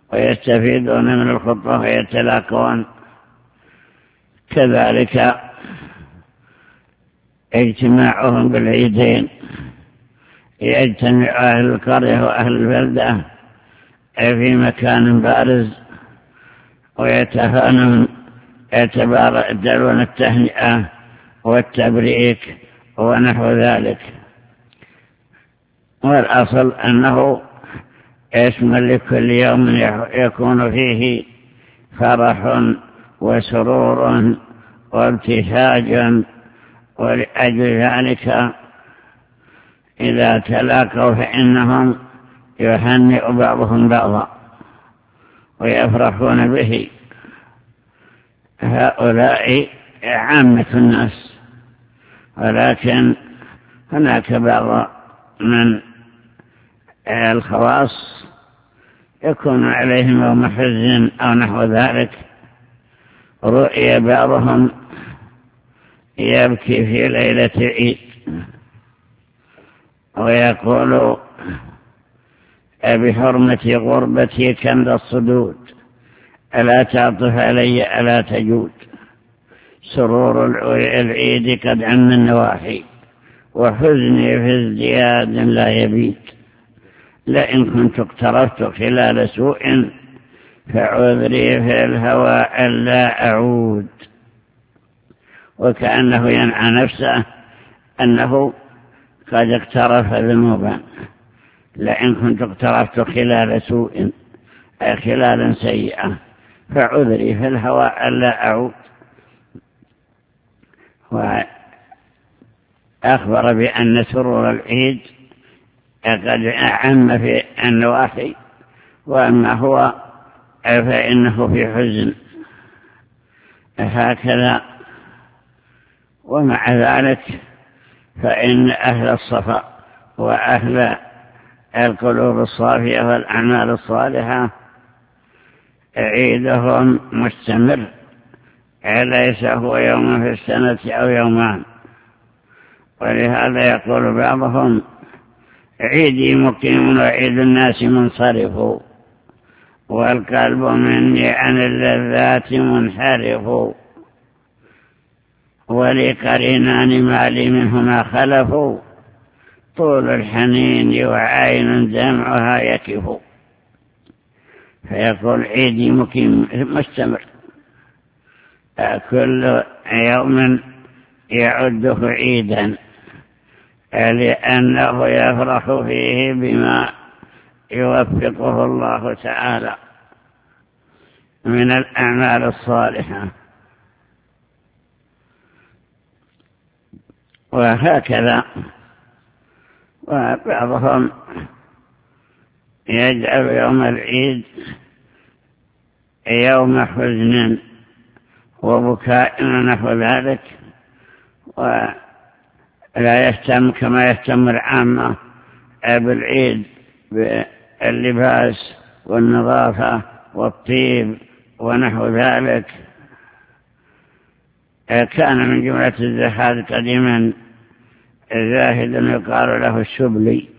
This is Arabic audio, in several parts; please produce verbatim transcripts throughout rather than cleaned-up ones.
ويستفيدون من الخطبة ويتلاقون. كذلك اجتماعهم بالعيدين، يجتمع أهل القرية وأهل البلدة في مكان بارز ويتهانون، يتبادلون التهنئة والتبريك ونحو ذلك. والأصل أنه اسم لكل يوم يكون فيه فرح وسرور وابتهاج، ولأجل ذلك إذا تلاقوا فإنهم يهنئ بعضهم بعضا ويفرحون به. هؤلاء عامة الناس، ولكن هناك بعض من الخواص يكون عليهم يوم حزن أو نحو ذلك. رؤي بعضهم يبكي في ليلة العيد ويقول بحرمة غربتي كنز الصدود، ألا تعطف علي ألا تجود. سرور العيد قد عم النواحي، وحزني في ازدياد لا يبيت. لئن كنت اقترفت خلال سوء، فعذري في الهوى ألا أعود. وكأنه ينعى نفسه أنه قد اقترف ذنوبا. لئن كنت اقترفت خلال سوء، أي خلالا سيئة، فعذري في الهوى ألا أعود. وأخبر بأن سرور العيد قد أعم في النواحي، وأما هو فإنه في حزن. هكذا. ومع ذلك فإن أهل الصفاء وأهل القلوب الصافية والأعمال الصالحة عيدهم مستمر، ليس هو يوم في السنة أو يومان. ولهذا يقول بعضهم: عيدي مقيم وعيد الناس منصرف، والقلب مني عن اللذات منحرف. ولي قرينان ما لي منهما خلف، طول الحنين وعين دمعها يكف. فيقول عيدي مقيم مستمر، كل يوم يعده عيدا، لأنه يفرح فيه بما يوفقه الله تعالى من الأعمال الصالحة. وهكذا. وبعضهم يجعل يوم العيد يوم حزن وبكاء ونحو ذلك، ولا يهتم كما يهتم العامة بالعيد باللباس والنظافة والطيب ونحو ذلك. كان من جملة الزهاد قديما زاهد يقال له الشبلي،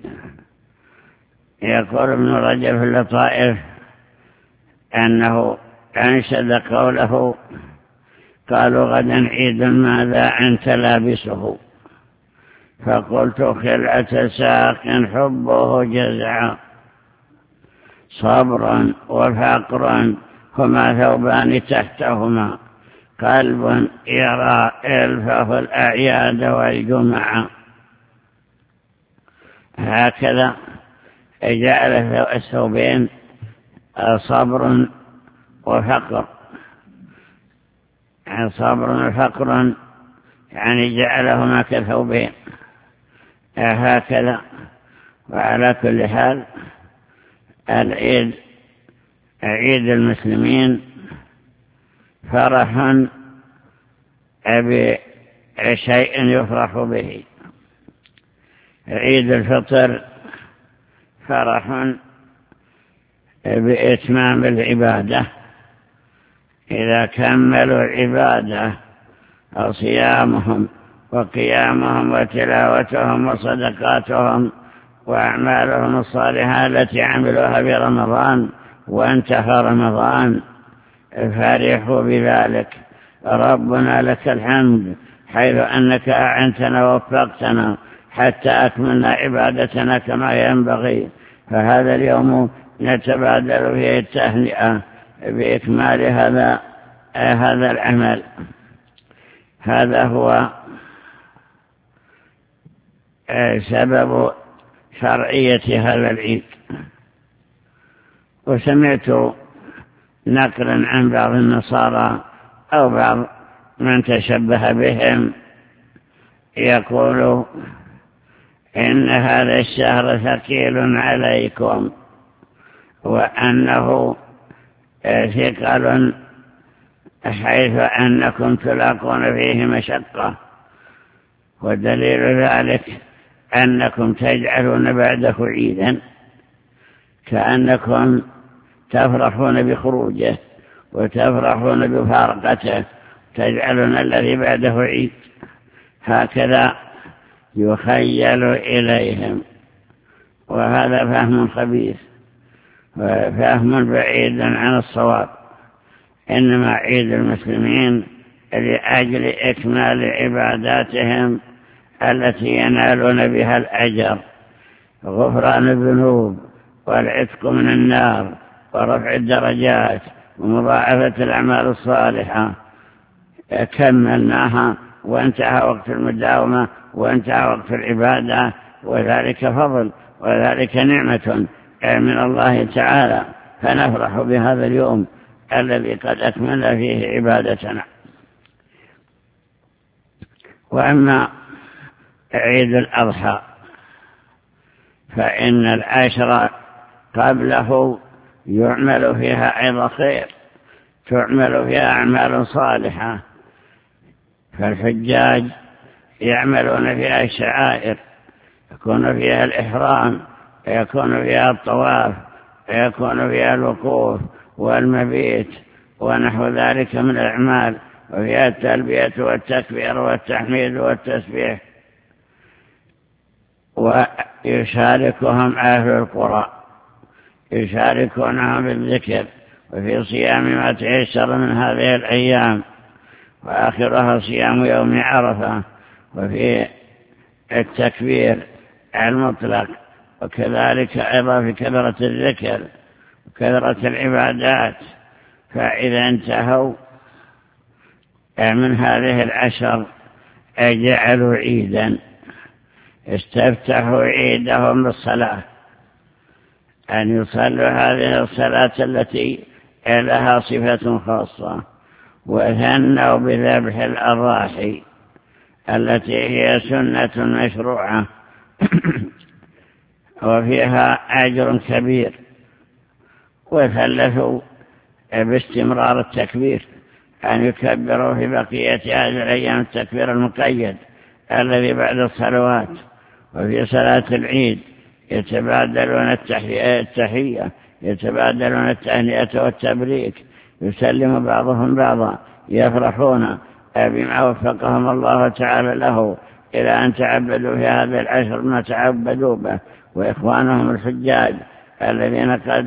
يقول ابن رجب في اللطائف أنه أنشد قوله: قالوا غدا عيد ماذا أنت لابسه، فقلت خلعة ساق حبه جزع، صبرا وفقرا هما ثوبان تحتهما، قلب يرى إلفه الأعياد والجمعة. هكذا جعل الثوبين صبر وفقر، يعني صبر وفقر، يعني جعلهما كثوبين. هكذا. وعلى كل حال العيد عيد المسلمين فرح بشيء يفرح به. عيد الفطر فرح بإتمام العبادة، إذا كملوا العبادة أو صيامهم وقيامهم وتلاوتهم وصدقاتهم وأعمالهم الصالحة التي عملوها في رمضان وانتهى رمضان فرحوا بذلك. ربنا لك الحمد حيث أنك أعنتنا ووفقتنا حتى أكملنا عبادتنا كما ينبغي، فهذا اليوم نتبادل فيه التهنئة بإكمال هذا هذا العمل. هذا هو سبب شرعية هذا العيد. وسمعت نقلا عن بعض النصارى أو بعض من تشبه بهم يقول إن هذا الشهر ثقيل عليكم وأنه ثقل حيث أنكم تلاقون فيه مشقة، ودليل ذلك أنكم تجعلون بعده عيدا كأنكم تفرحون بخروجه وتفرحون بفارقته، تجعلون الذي بعده عيد. هكذا يخيل إليهم، وهذا فهم خبيث وفهم بعيد عن الصواب. إنما عيد المسلمين لأجل إكمال عباداتهم التي ينالون بها الأجر، غفران الذنوب والعتق من النار ورفع الدرجات ومضاعفة الأعمال الصالحة. كملناها وانتهى وقت المداومة وانتهى وقت العبادة، وذلك فضل وذلك نعمة من الله تعالى، فنفرح بهذا اليوم الذي قد أكمل فيه عبادتنا. وأما عيد الأضحى فإن العشر قبله يعمل فيها عظ خير، تعمل فيها أعمال صالحة، فالحجاج يعملون فيها الشعائر، يكون فيها الإحرام، يكون فيها الطواف، يكون فيها الوقوف والمبيت ونحو ذلك من الأعمال، وفيها التلبية والتكبير والتحميد والتسبيح. ويشاركهم أهل القرى، يشاركونهم بالذكر وفي صيام ما تيسر من هذه الأيام، وآخرها صيام يوم عرفة، وفي التكبير المطلق، وكذلك أيضا في كثرة الذكر وكثرة العبادات. فإذا انتهوا من هذه العشر جعلوا عيدا، استفتحوا عيدهم بالصلاة، أن يصلوا هذه الصلاة التي لها صفة خاصة، وثنوا بذبح الأضاحي التي هي سنة مشروعة وفيها أجر كبير. وثلثوا باستمرار التكبير، أن يكبروا في بقية هذه الأيام التكبير المقيد الذي بعد الصلوات. وفي صلاة العيد يتبادلون التحية، يتبادلون التهنئة والتبريك، يسلم بعضهم بعضا، يفرحون بما وفقهم الله تعالى له إلى أن تعبدوا في هذا العشر ما تعبدوا به. وإخوانهم الحجاج الذين قد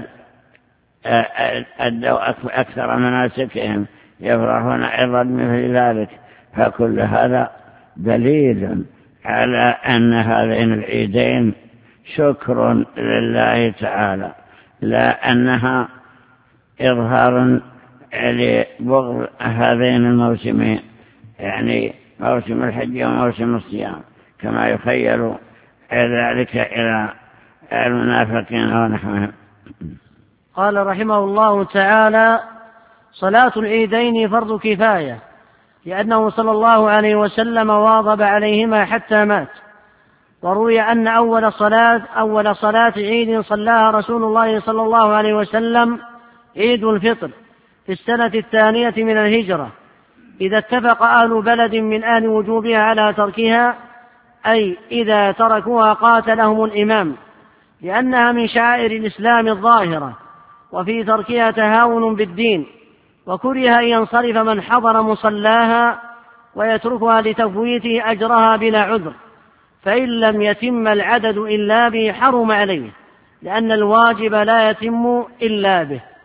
أدوا أكثر مناسكهم يفرحون أيضا مثل ذلك. فكل هذا دليل على أن هذين العيدين شكر لله تعالى، لا أنها إظهار لبغض هذين الموسمين، يعني موسم الحج وموسم الصيام، كما يخيل ذلك إلى المنافقين ونحوهم. قال رحمه الله تعالى: صلاة العيدين فرض كفاية، لأنه صلى الله عليه وسلم واظب عليهما حتى مات. وروي أن أول صلاة أول صلاة عيد صلاها رسول الله صلى الله عليه وسلم عيد الفطر في السنة الثانية من الهجرة، إذا اتفق أهل بلد من أهل وجوبها على تركها، أي إذا تركوها قاتلهم الإمام، لأنها من شعائر الإسلام الظاهرة، وفي تركها تهاون بالدين. وكره أن ينصرف من حضر مصلاها ويتركها لتفويته أجرها بلا عذر، فإن لم يتم العدد إلا به حرم عليه، لأن الواجب لا يتم إلا به.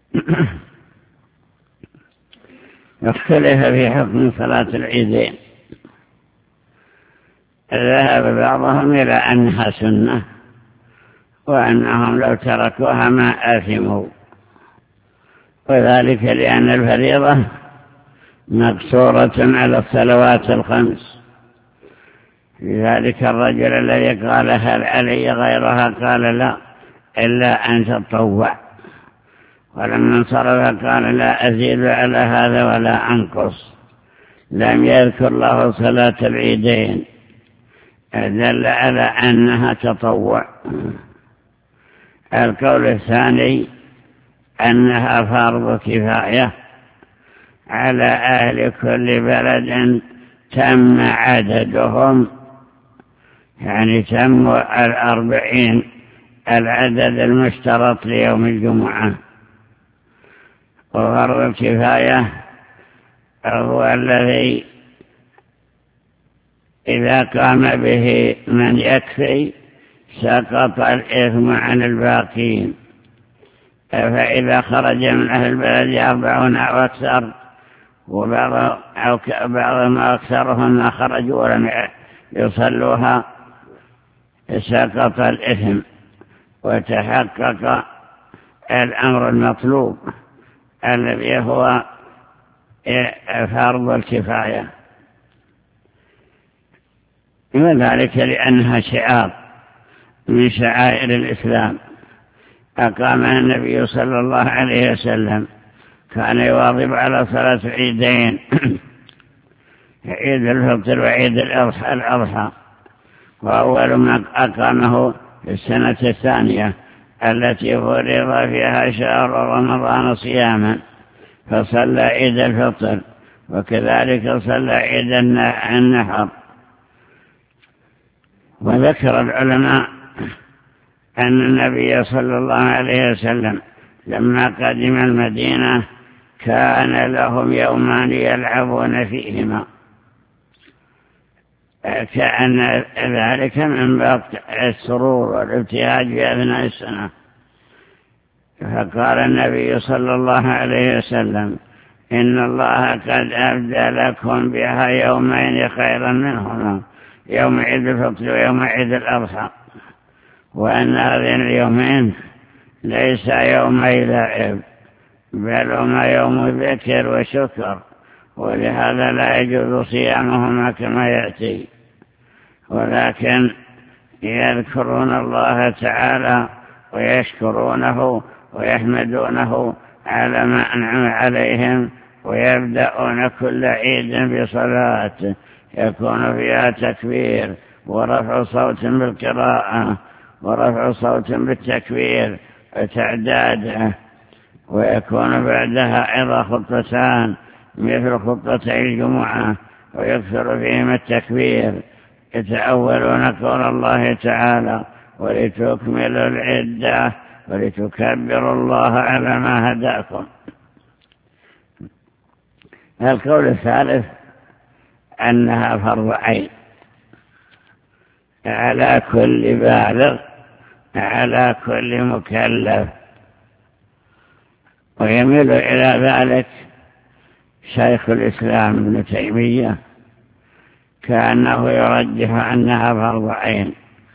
اختلف في حكم صلاة العيدين. ذهب بعضهم إلى أنها سنة وأنهم لو تركوها ما آثموا، وذلك لأن الفريضة مقصورة على الصلوات الخمس. لذلك الرجل الذي قال هل علي غيرها قال لا إلا أن تطوع، ولما انصرف قال لا أزيد على هذا ولا أنقص. لم يذكر له صلاة العيدين، دل على أنها تطوع. القول الثاني أنها فرض كفاية على أهل كل بلد تم عددهم، يعني تم الأربعين العدد المشترط ليوم الجمعة. وفرض الكفاية هو الذي إذا قام به من يكفي سقط الإثم عن الباقين. فإذا خرج من أهل البلد أربعون أو أكثر، وبعضهم أكثرهم ما خرجوا ولم يصلوها، سقط الإثم وتحقق الأمر المطلوب الذي هو فرض الكفاية. وذلك لأنها شعار من شعائر الإسلام أقامها النبي صلى الله عليه وسلم. كان يواظب على صلاة العيدين، عيد الفطر وعيد الأضحى، وأول ما أقامه في السنة الثانية التي فرض فيها شهر رمضان صياما، فصلى عيد الفطر وكذلك صلى عيد النحر. وذكر العلماء أن النبي صلى الله عليه وسلم لما قدم المدينة كان لهم يومان يلعبون فيهما، كأن ذلك من باب السرور والابتهاج في أثناء السنة. فقال النبي صلى الله عليه وسلم إن الله قد أبدى لكم بها يومين خيرا منهما، يوم عيد الفطر ويوم عيد الأضحى، وأن هذين اليومين ليس يومي لعب بل هما يوم ذكر وشكر، ولهذا لا يجوز صيامهما كما يأتي، ولكن يذكرون الله تعالى ويشكرونه ويحمدونه على ما أنعم عليهم، ويبدأون كل عيد بصلاة يكون فيها تكبير ورفع صوت بالقراءة ورفع صوت بالتكبير وتعداده، ويكون بعدها أيضا خطتان مثل خطتي الجمعة ويكثر فيهما التكبير، يتأولون قول الله تعالى ولتكملوا العدة ولتكبروا الله على ما هداكم. القول الثالث أنها فرض عين على كل بالغ على كل مكلف، ويميل إلى ذلك شيخ الإسلام ابن تيمية كأنه يرجح أنها فرض عين،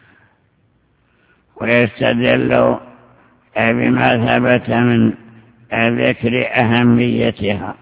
ويستدل بما ثبت من ذكر أهميتها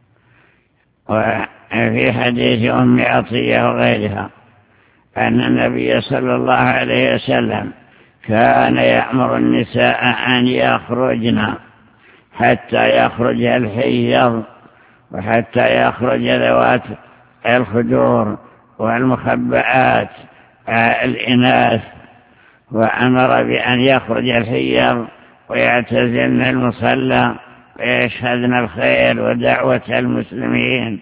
وفي حديث أم عطية وغيرها أن النبي صلى الله عليه وسلم كان يأمر النساء أن يخرجن حتى يخرج الحيض وحتى يخرج ذوات الخدور والمخبئات الإناث، وأمر بأن يخرج الحيض ويعتزلن المصلى ويشهدن الخير ودعوة المسلمين.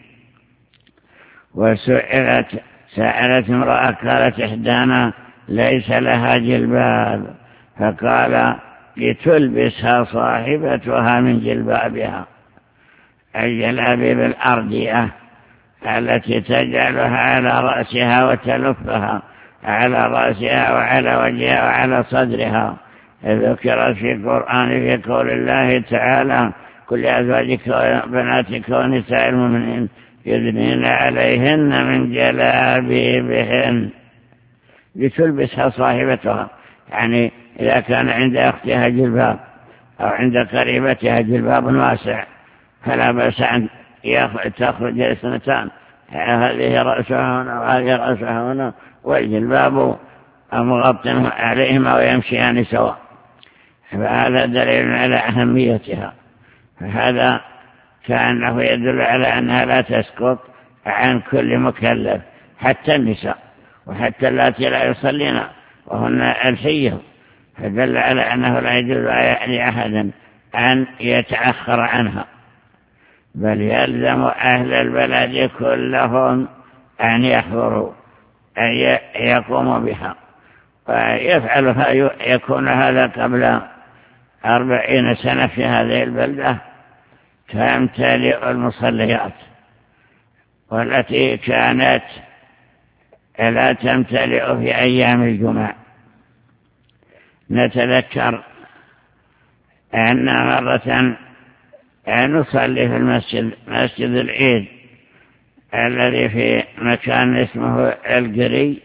وسئلت سألت امرأة قالت إحدانا ليس لها جلباب، فقال لتلبسها صاحبتها من جلبابها، الجلابيب الأردية التي تجعلها على رأسها وتلفها على رأسها وعلى وجهها وعلى صدرها ذكرت في القرآن في قول الله تعالى: كل أزواجك وبناتك ونساء المؤمنين يدنين عليهن من جلابيبهن، لتلبسها صاحبتها. يعني إذا كان عند أختها جلباب أو عند قريبتها جلباب واسع فلا بأس أن تخرج الاثنتان، هذه رأسها هنا وهذه رأسها هنا، والجلباب مغطٍ عليهما ويمشيان سواء، فهذا دليل على أهميتها. فهذا كأنه يدل على أنها لا تسقط عن كل مكلف، حتى النساء وحتى اللاتي لا يصلين وهن الحيض، فدل على أنه لا يجوز لأحد أن يتأخر عنها، بل يلزم أهل البلد كلهم أن يحضروا أن يقوموا بها ويفعلها. يكون هذا قبل أربعين سنة في هذه البلدة تمتلئ المصليات، والتي كانت لا تمتلئ في أيام الجمعة. نتذكر أن مرة نصلي في المسجد، مسجد العيد الذي في مكان اسمه القري،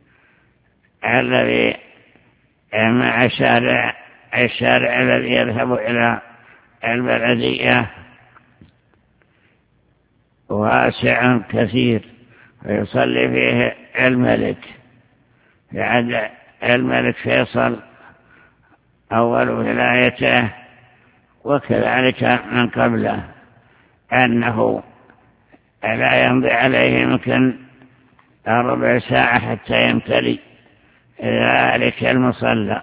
الذي مع شارع الشارع الذي يذهب إلى البلدية واسع كثير، ويصلي فيه الملك في عهد الملك فيصل أول ولايته، وكذلك من قبله، أنه لا يمضي عليه يمكن ربع ساعة حتى يمتلي ذلك المصلى.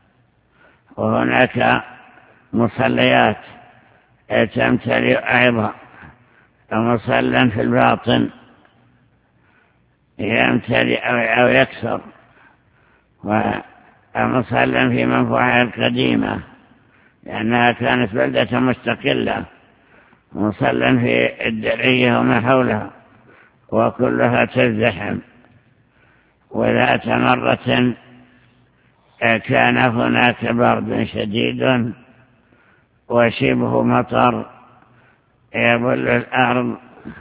وهناك مصليات تمتلئ أيضا، مصلى في الباطن يمتلئ أو يكثر، ومصلى في منفوحة القديمة لأنها كانت بلدة مستقلة، مصلى في الدرعية وما حولها، وكلها تزدحم. وذات مرة كان هناك برد شديد وشبه مطر يبل الأرض،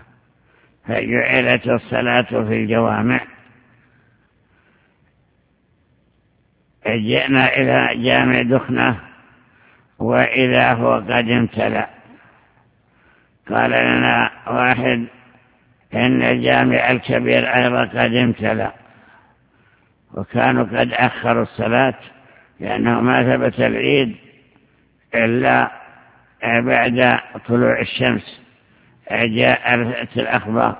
فجعلت الصلاة في الجوامع. جئنا إلى جامع دخنة وإذا هو قد امتلأ. قال لنا واحد إن الجامع الكبير أيضا قد امتلأ، وكانوا قد أخروا الصلاة لأنه ما ثبت العيد إلا بعد طلوع الشمس. جاءت الأخبار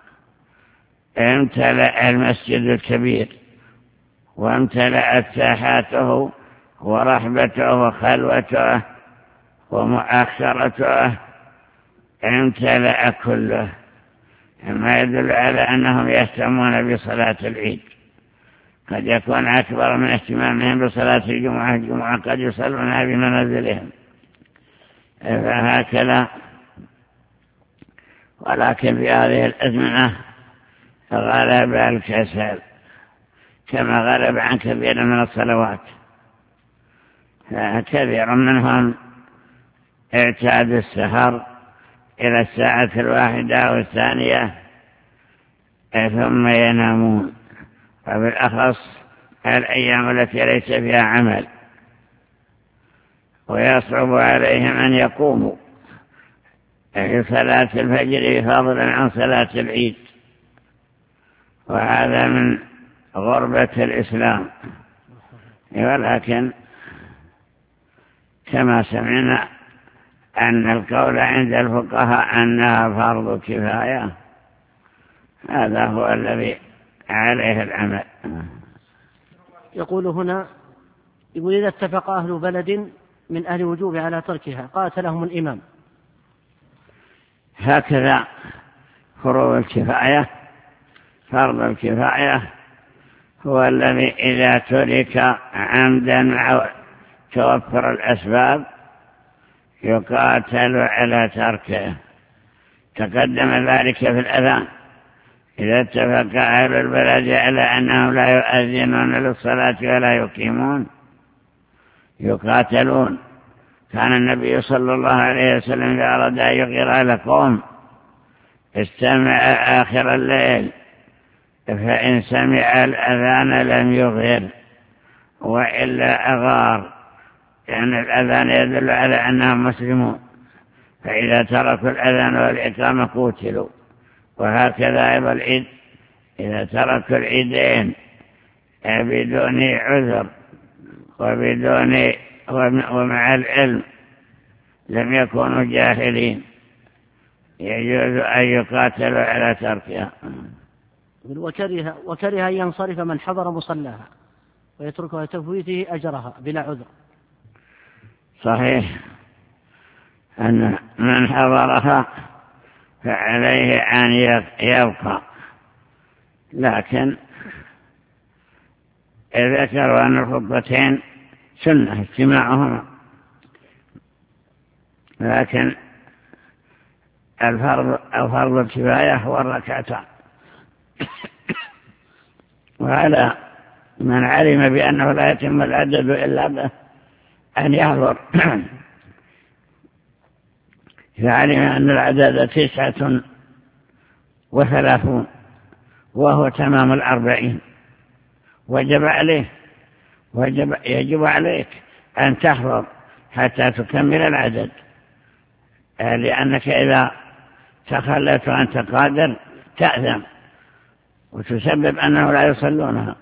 امتلأ المسجد الكبير وامتلأت ساحاته ورحبته وخلوته ومؤخرته، امتلأ كله، ما يدل على أنهم يهتمون بصلاة العيد. قد يكون أكبر من اهتمامهم بصلاة الجمعة، الجمعة قد يصلونها بمنازلهم، فهكذا. ولكن في هذه الأزمنة غلب الكسل كما غلب عن كثير من الصلوات، فكثير منهم اعتاد السهر إلى الساعة الواحدة أو الثانية ثم ينامون، وبالأخص الأيام التي ليس فيها عمل، ويصعب عليهم أن يقوموا في صلاة الفجر فضلا عن صلاة العيد، وهذا من غربة الإسلام. ولكن كما سمعنا أن القول عند الفقهاء أنها فرض كفاية، هذا هو الذي عليه العمل. يقول هنا، يقول إذا اتفق أهل بلد من أهل وجوب على تركها قاتلهم الإمام. هكذا فروض الكفاية. فرض الكفاية هو الذي إذا ترك عمدا أو توفر الأسباب يقاتل على تركه. تقدم ذلك في الأذان، إذا اتفق أهل البلد على أنهم لا يؤذنون للصلاة ولا يقيمون يقاتلون. كان النبي صلى الله عليه وسلم إذا أراد أن يغير على قوم استمع آخر الليل، فإن سمع الأذان لم يغير وإلا أغار، يعني الأذان يدل على أنهم مسلمون، فإذا تركوا الأذان والإقامة قتلوا. وهكذا أيضا العيد، إذا تركوا العيدين بدون عذر وبدون ومع العلم لم يكونوا جاهلين، يجوز أن يقاتلوا على تركها. وكره, وكره أن ينصرف من حضر مصلاها ويتركها تفويته أجرها بلا عذر. صحيح أن من حضرها فعليه أن يبقى، لكن ذكروا أن الخطبتين سنة اجتماعهما، لكن الفرض أو فرض الكفاية هو الركعتان. وعلى من علم بأنه لا يتم العدد إلا به أن يحضر، فعلم أن العدد تسعة وثلاثون وهو تمام الأربعين، وجب عليه وجب يجب عليك أن تحضر حتى تكمل العدد، لأنك إذا تخلت وأنت قادر تأثم وتسبب أنه لا يصلونها.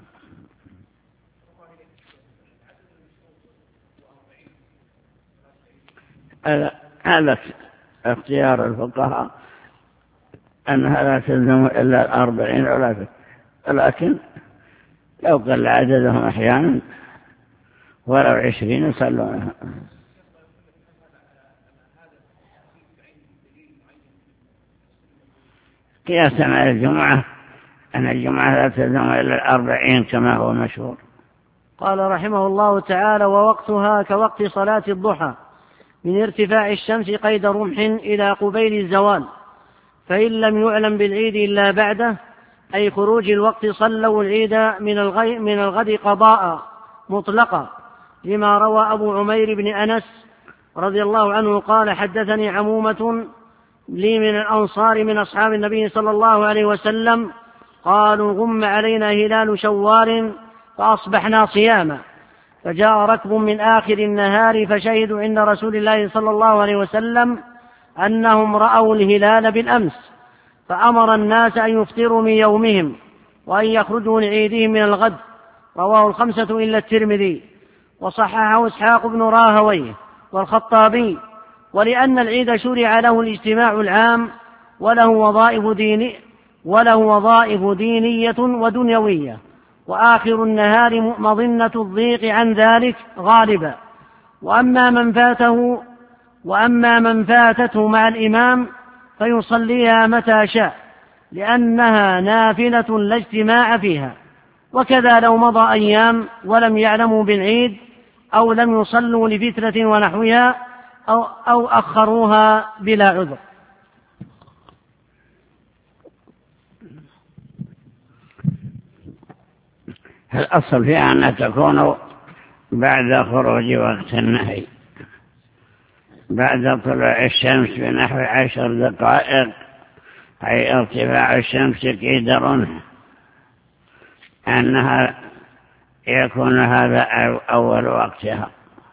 هذا اختيار الفقهاء أنها لا تلزم إلا الأربعين علافة، لكن لو قل عددهم أحيانا ولو عشرين يصلونها. قياسا على الجمعة أن الجمعة لا تلزم إلا الأربعين كما هو مشهور. قال رحمه الله تعالى: ووقتها كوقت صلاة الضحى من ارتفاع الشمس قيد رمح إلى قبيل الزوال، فإن لم يعلم بالعيد إلا بعده أي خروج الوقت صلوا العيد من الغد, من الغد قضاء مطلقا، لما روى أبو عمير بن أنس رضي الله عنه قال: حدثني عمومة لي من الأنصار من أصحاب النبي صلى الله عليه وسلم قالوا: غم علينا هلال شوال فأصبحنا صياما، فجاء ركب من آخر النهار فشهدوا عند رسول الله صلى الله عليه وسلم أنهم رأوا الهلال بالأمس، فأمر الناس أن يفطروا من يومهم وأن يخرجوا لعيدهم من الغد. رواه الخمسة إلا الترمذي، وصححه إسحاق بن راهويه والخطابي. ولأن العيد شرع له الاجتماع العام وله وظائف ديني وله وظائف دينية ودنيوية، وآخر النهار مظنة الضيق عن ذلك غالبا. وأما من فاته وأما من فاتته مع الإمام فيصليها متى شاء، لأنها نافلة لا اجتماع فيها. وكذا لو مضى أيام ولم يعلموا بالعيد أو لم يصلوا لفترة ونحوها أو, أو أخروها بلا عذر. الأصل فيها أن تكون بعد خروج وقت النهي، بعد طلوع الشمس بنحو عشر دقائق، أي ارتفاع الشمس قيد رمح، أنها يكون هذا أول وقتها.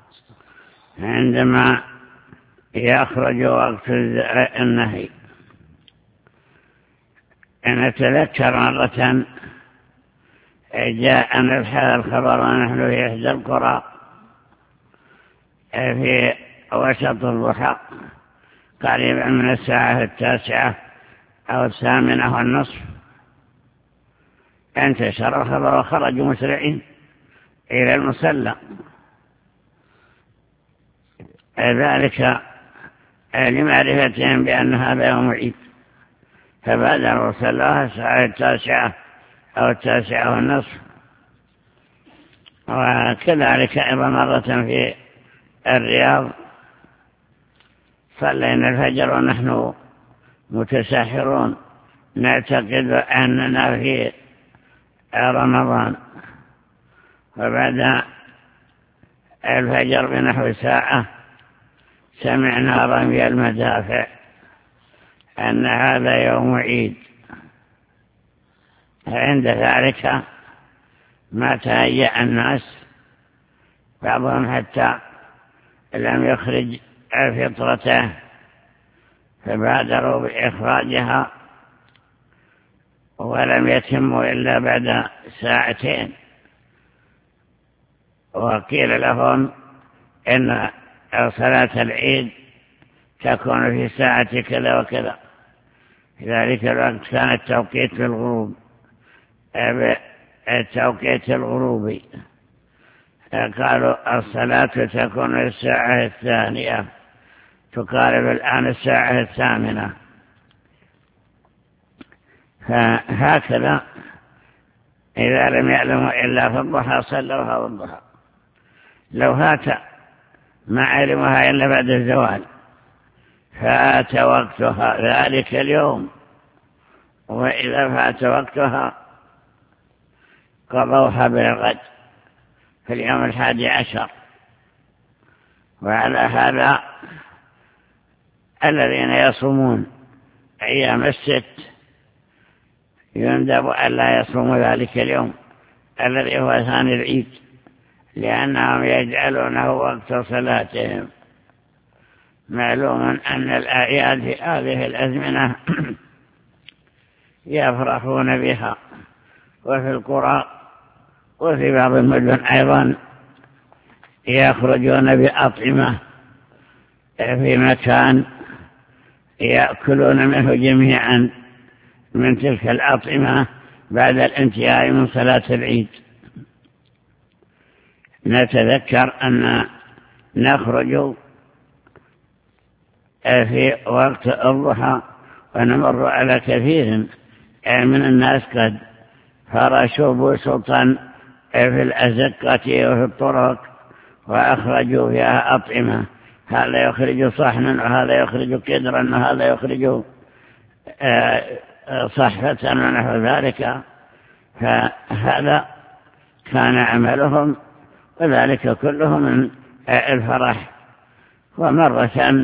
عندما يخرج وقت النهي نتذكر مرة جاءنا الخبر ونحن في إحدى القرى في وسط الضحى قريبا من الساعة التاسعة أو الثامنة والنصف، انتشر الخبر وخرجوا مسرعين إلى المصلى، ذلك لمعرفتهم بأن هذا يوم عيد، فبادروا صلاها الساعة التاسعة أو التاسعة والنصف. وكذلك أيضا مرة في الرياض صلينا الفجر ونحن متساحرون نعتقد أننا في رمضان، وبعد الفجر بنحو ساعة سمعنا رمي المدافع أن هذا يوم عيد. عند ذلك ما تهيأ الناس، بعضهم حتى لم يخرج فطرته فبادروا بإخراجها، ولم يتموا إلا بعد ساعتين. وقيل لهم إن صلاة العيد تكون في ساعة كذا وكذا، في ذلك الوقت كان التوقيت للغروب، التوقيت الغروبي. قالوا الصلاة تكون في الساعة الثانية، تقارب الآن الساعة الثامنة. فهكذا إذا لم يعلموا إلا في الضحى صلوها والضحى. لو فات ما علمها إلا بعد الزوال فات وقتها ذلك اليوم، وإذا فات وقتها قضوها بالغد في اليوم الحادي عشر. وعلى هذا الذين يصومون أيام الست يندب أن لا يصوموا ذلك اليوم الذي هو ثاني العيد، لأنهم يجعلونه وقت صلاتهم. معلوم أن الأعياد في هذه الأزمنة يفرحون بها، وفي القرى وفي بعض المدن أيضا يخرجون بأطعمة في مكان يأكلون منه جميعا من تلك الأطعمة بعد الانتهاء من صلاة العيد. نتذكر أن نخرج في وقت الضحى ونمر على كثير من الناس قد فرشوا بسطا في الأزقة وفي الطرق وأخرجوا فيها أطعمة، هذا يخرج صحنا وهذا يخرج كدرا وهذا يخرج صحفة ونحو ذلك. فهذا كان عملهم، وذلك كله من الفرح. ومرة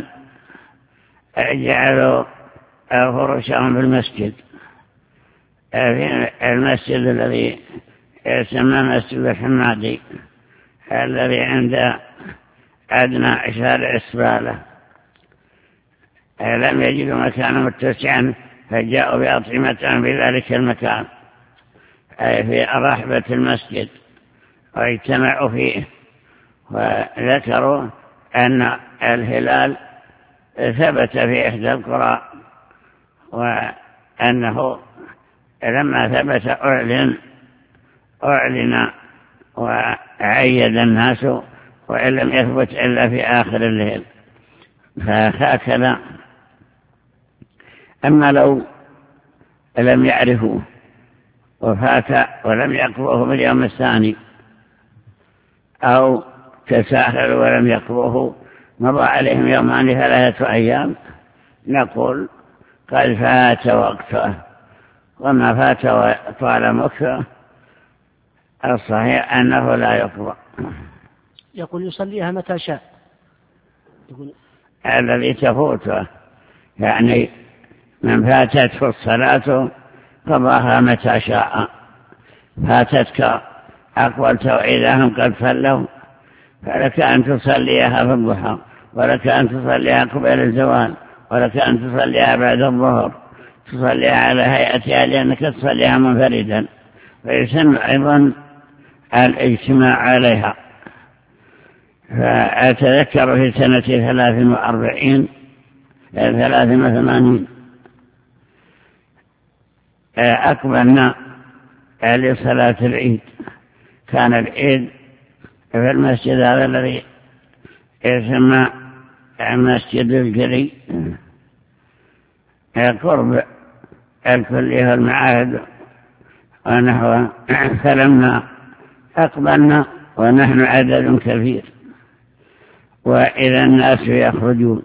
جعلوا فرشهم في المسجد، في المسجد الذي يسمى مسجد الحمادي الذي عند أدنى شارع السبالة. لم يجدوا مكانا متسعا فجاءوا بأطعمة في ذلك المكان، أي في رحبة المسجد، واجتمعوا فيه. وذكروا أن الهلال ثبت في إحدى القرى، وأنه لما ثبت أعلن أعلن وعيد الناس، وإن لم يثبت إلا في آخر الليل. فهكذا. أما لو لم يعرفوا وفات ولم يقضوه باليوم الثاني، أو تساهلوا ولم يقضوه مضى عليهم يومان ثلاثة أيام، نقول قد فات وقته، وما فات وطال مكثه الصحيح أنه لا يقضى. يقول يصليها متى شاء. يقول الذي تفوته، يعني من فاتته الصلاة قضاها متى شاء. فاتتك أقبلت وإذا هم قد صلوا، فلك أن تصليها في الضحى، ولك أن تصليها قبل الزوال، ولك أن تصليها بعد الظهر، تصليها على هيئتها لأنك تصليها منفردا. ويسمى أيضا الاجتماع عليها. فأتذكر في سنة ثلاث وأربعين ثلاث وثمانين أقبلنا لصلاة العيد. كان العيد في المسجد هذا الذي يسمى مسجد الجري قرب الكلية والمعاهد ونحو. فلما أقبلنا ونحن عدد كثير، وإذا الناس يخرجون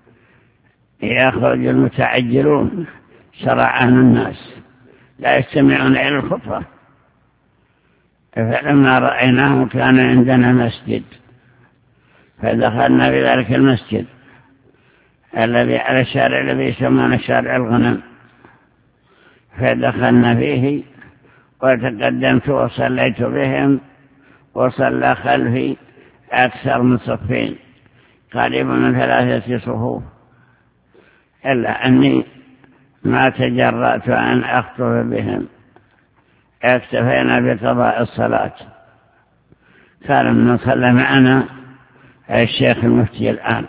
يخرج المتعجلون شرعان الناس لا يستمعون إلى الخطبة. فلما رأيناهم كان عندنا مسجد فدخلنا في ذلك المسجد الذي على الشارع الذي يسمونه شارع الغنم، فدخلنا فيه وتقدمت وصليت بهم، وصلى خلفي أكثر من صفين قريب من ثلاثة صفوف، إلا أني ما تجرأت أن أخطب بهم، اكتفينا بقضاء الصلاة. كان من صلى معنا الشيخ المفتي الآن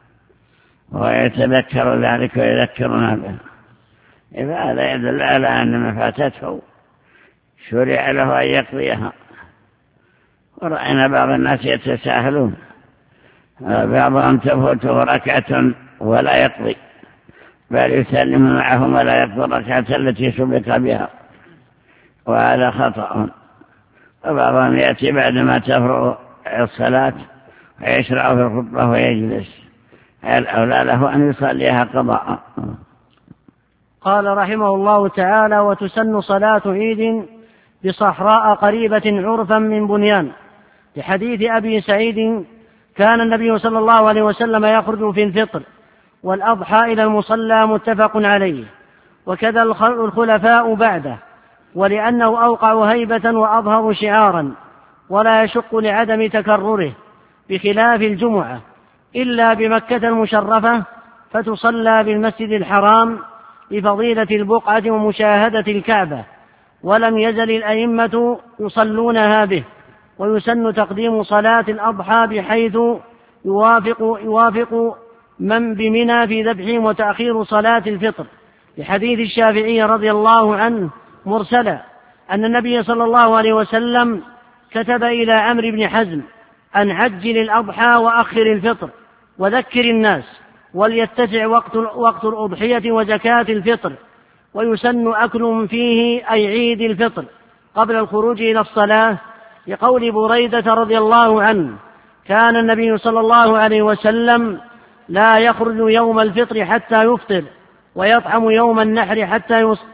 ويتذكر ذلك ويذكرنا به، فهذا يدل على أن ما فاتته شرع له أن يقضيها. ورأينا بعض الناس يتساهلون، بعضهم تفوته ركعة ولا يقضي، بل يسلم معهم ولا يقضي الركعة التي سبق بها، وهذا خطأ. وبعضهم يأتي بعدما تفرغ الصلاة ويشرع في الخطبة ويجلس، الأولى له أن يصليها قضاء. قال رحمه الله تعالى: وتسن صلاة عيد بصحراء قريبة عرفا من بنيان، لحديث أبي سعيد: كان النبي صلى الله عليه وسلم يخرج في الفطر والأضحى إلى المصلى، متفق عليه. وكذا الخلفاء بعده، ولأنه أوقع هيبة وأظهر شعارا، ولا يشق لعدم تكرره، بخلاف الجمعة إلا بمكة المشرفة، فتصلى بالمسجد الحرام لفضيلة البقعة ومشاهدة الكعبة، ولم يزل الأئمة يصلونها به. ويسن تقديم صلاة الأضحى بحيث يوافق, يوافق من بمنى في ذبحهم، وتأخير صلاة الفطر، لحديث الشافعي رضي الله عنه مرسلا أن النبي صلى الله عليه وسلم كتب إلى عمرو بن حزم أن عجل الأضحى وأخر الفطر وذكر الناس، وليتسع وقت, وقت الأضحية وزكاة الفطر، ويسن أكل فيه أي عيد الفطر قبل الخروج إلى الصلاة، لقول بريدة رضي الله عنه: كان النبي صلى الله عليه وسلم لا يخرج يوم الفطر حتى يفطر، ويطعم يوم النحر حتى يص...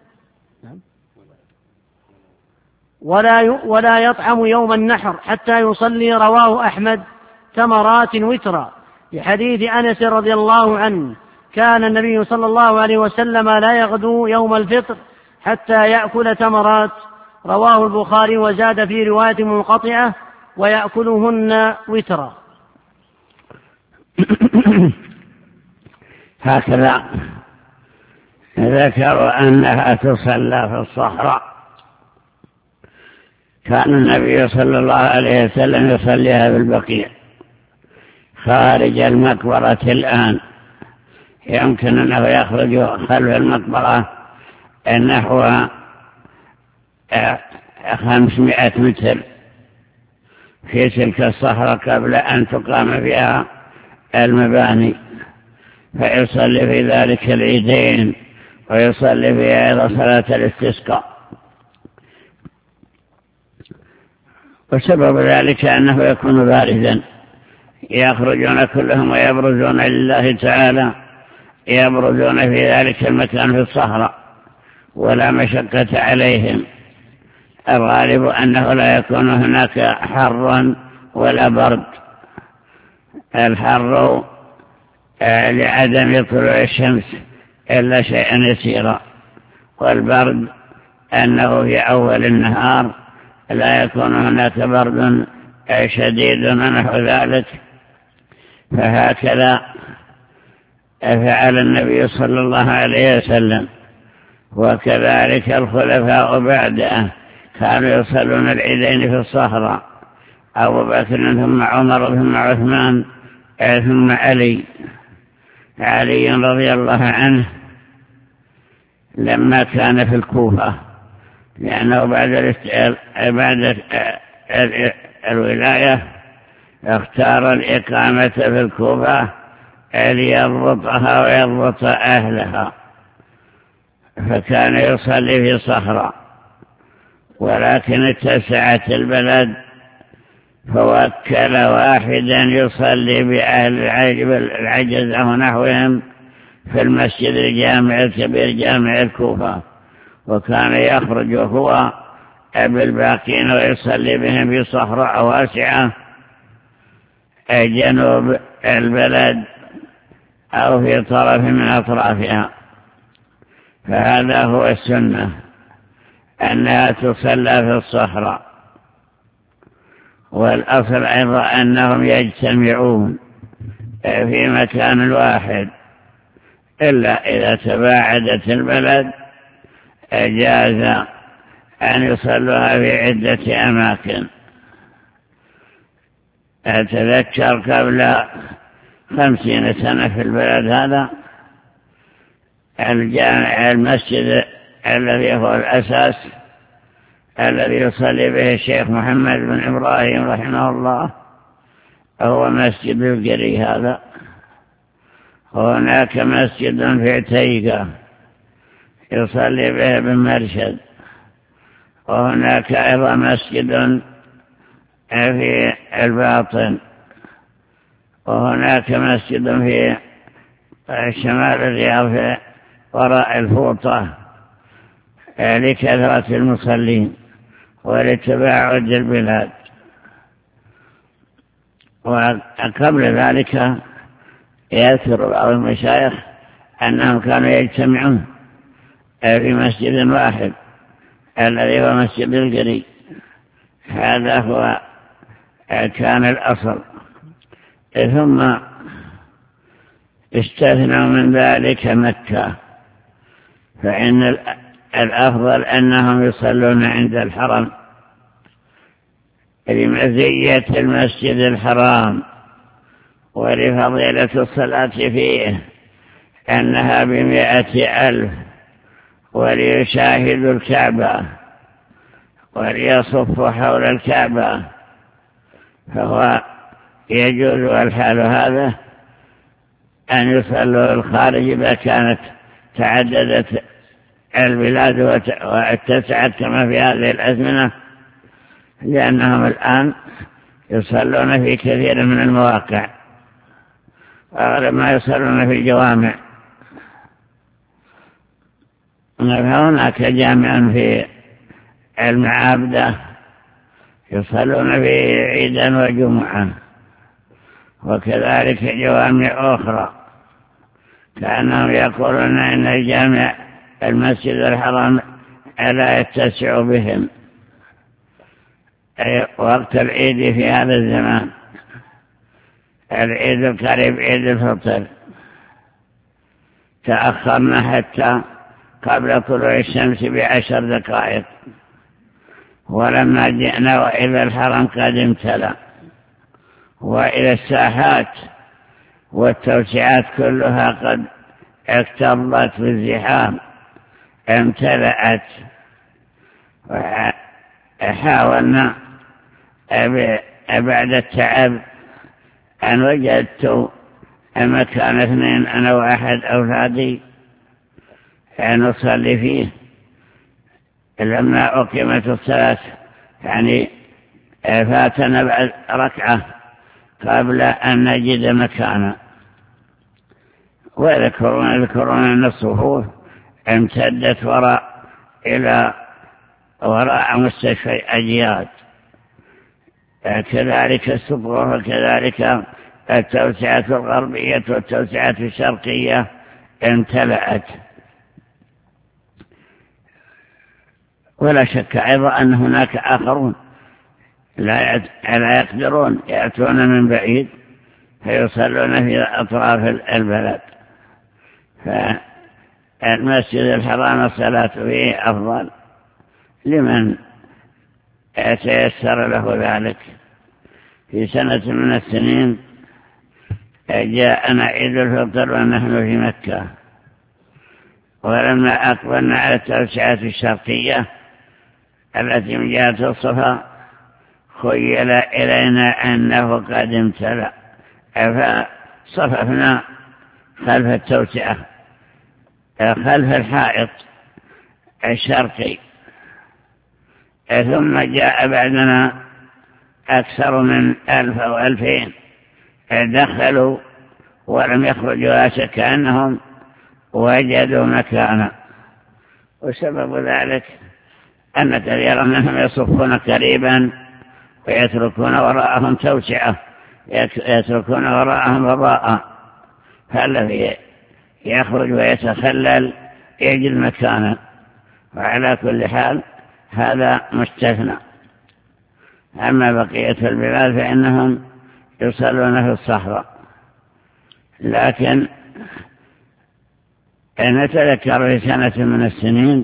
ولا, ي... ولا يطعم يوم النحر حتى يصلي. رواه أحمد تمرات وترا، لحديث أنس رضي الله عنه: كان النبي صلى الله عليه وسلم لا يغدو يوم الفطر حتى يأكل تمرات. رواه البخاري، وزاد في رواية منقطعة: ويأكلهن وترا. هكذا ذكروا أنها تصلى في الصحراء. كان النبي صلى الله عليه وسلم يصليها بالبقيع خارج المقبرة. الآن يمكن أنه يخرج خلف المقبرة نحو خمسمائة متر في تلك الصحراء قبل أن تقام فيها المباني، فيصلي في ذلك العيدين، ويصلي فيها أيضا صلاة الاستسقاء. وسبب ذلك أنه يكون باردا، يخرجون كلهم ويبرزون لله تعالى، يبرزون في ذلك المكان في الصحراء ولا مشقة عليهم. الغالب أنه لا يكون هناك حر ولا برد، الحر لعدم طلوع الشمس إلا شيئا يسيرا، والبرد أنه في أول النهار لا يكون هناك برد شديد ونحو ذلك. فهكذا فعل النبي صلى الله عليه وسلم، وكذلك الخلفاء بعده كانوا يصلون العيدين في الصحراء، أبو بكر ثم عمر ثم عثمان ثم علي علي رضي الله عنه لما كان في الكوفة، لأنه بعد بعد الولاية اختار الإقامة في الكوفة ليضبطها ويضبط أهلها، فكان يصلي في صحراء. ولكن اتسعت البلد فوكل واحدا يصلي بأهل العجز ونحوهم في المسجد الجامع الكبير جامع الكوفة، وكان يخرج هو بالباقين ويصلي بهم في صحراء واسعة جنوب البلد أو في طرف من أطرافها، فهذا هو السنة أنها تصلى في الصحراء. والأصل أيضا أنهم يجتمعون في مكان واحد، إلا إذا تباعدت البلد جاز أن يصلوها في عدة أماكن. أتذكر قبل خمسين سنة في البلد هذا الجامع المسجد الذي هو الأساس الذي يصلي به الشيخ محمد بن إبراهيم رحمه الله هو مسجد القري هذا. هناك مسجد في عتيقة يصلي به ابن مرشد، وهناك أيضا مسجد في الباطن، وهناك مسجد في شمال الرياض في وراء الفوطة لكثرة المصلين ولتباعد البلاد. وقبل ذلك يذكر بعض المشايخ أنهم كانوا يجتمعون في مسجد واحد الذي هو مسجد القري. هذا هو كان الأصل، ثم استثنوا من ذلك مكة، فإن الأفضل أنهم يصلون عند الحرم لمزية المسجد الحرام ولفضيلة الصلاة فيه أنها بمئة ألف، وليشاهدوا الكعبة وليصفوا حول الكعبة، فهو يجوز الحال هذا أن يصلوا الخارج إذا كانت تعددت البلاد واتسعت كما في هذه الأزمنة، لأنهم الآن يصلون في كثير من المواقع، وأغلب ما يصلون في الجوامع. هناك جامع في المعابدة يصلون في عيدا وجمعة، وكذلك جوامع أخرى كأنهم يقولون إن الجامع المسجد الحرام لا يتسع بهم أي وقت العيد في هذا الزمان، العيد القريب عيد الفطر، تأخرنا حتى قبل طلوع الشمس بعشر دقائق، ولما جئنا وإلى الحرم قد امتلأ، وإلى الساحات والتوسعات كلها قد اكتظت بالزحام امتلأت. وحاولنا بعد التعب أن وجدت مكان اثنين أنا واحد أولادي نصلي فيه. لما أقيمت الصلاة يعني فاتنا بعد ركعة قبل أن نجد مكانا، ويذكرون يذكرون أن الصفوف امتدت وراء إلى وراء مستشفى أجياد، كذلك الصفوف وكذلك التوسعة الغربية والتوسعة الشرقية امتلأت. ولا شك أيضا أن هناك آخرون لا يقدرون يأتون من بعيد فيصلون في أطراف البلد، فالمسجد الحرام الصلاة فيه أفضل لمن يتيسر له ذلك. في سنة من السنين جاءنا عيد الفطر ونحن في مكة، ولما أقبلنا على التوسعة الشرقية التي من جهة الصفا خيل إلينا أنه قد امتلأ، فصففنا خلف التوسعة خلف الحائط الشرقي، ثم جاء بعدنا أكثر من ألف أو ألفين دخلوا ولم يخرجوا، لا شك أنهم وجدوا مكانا. وسبب ذلك أن كثيرا منهم يصفون قريبا ويتركون وراءهم توسعة يتركون وراءهم وراء، فالذي يخرج ويتخلل يجد مكانا. وعلى كل حال هذا مستثنى. أما بقية البلاد فإنهم يصلون في الصحراء. لكن نتذكر في سنة من السنين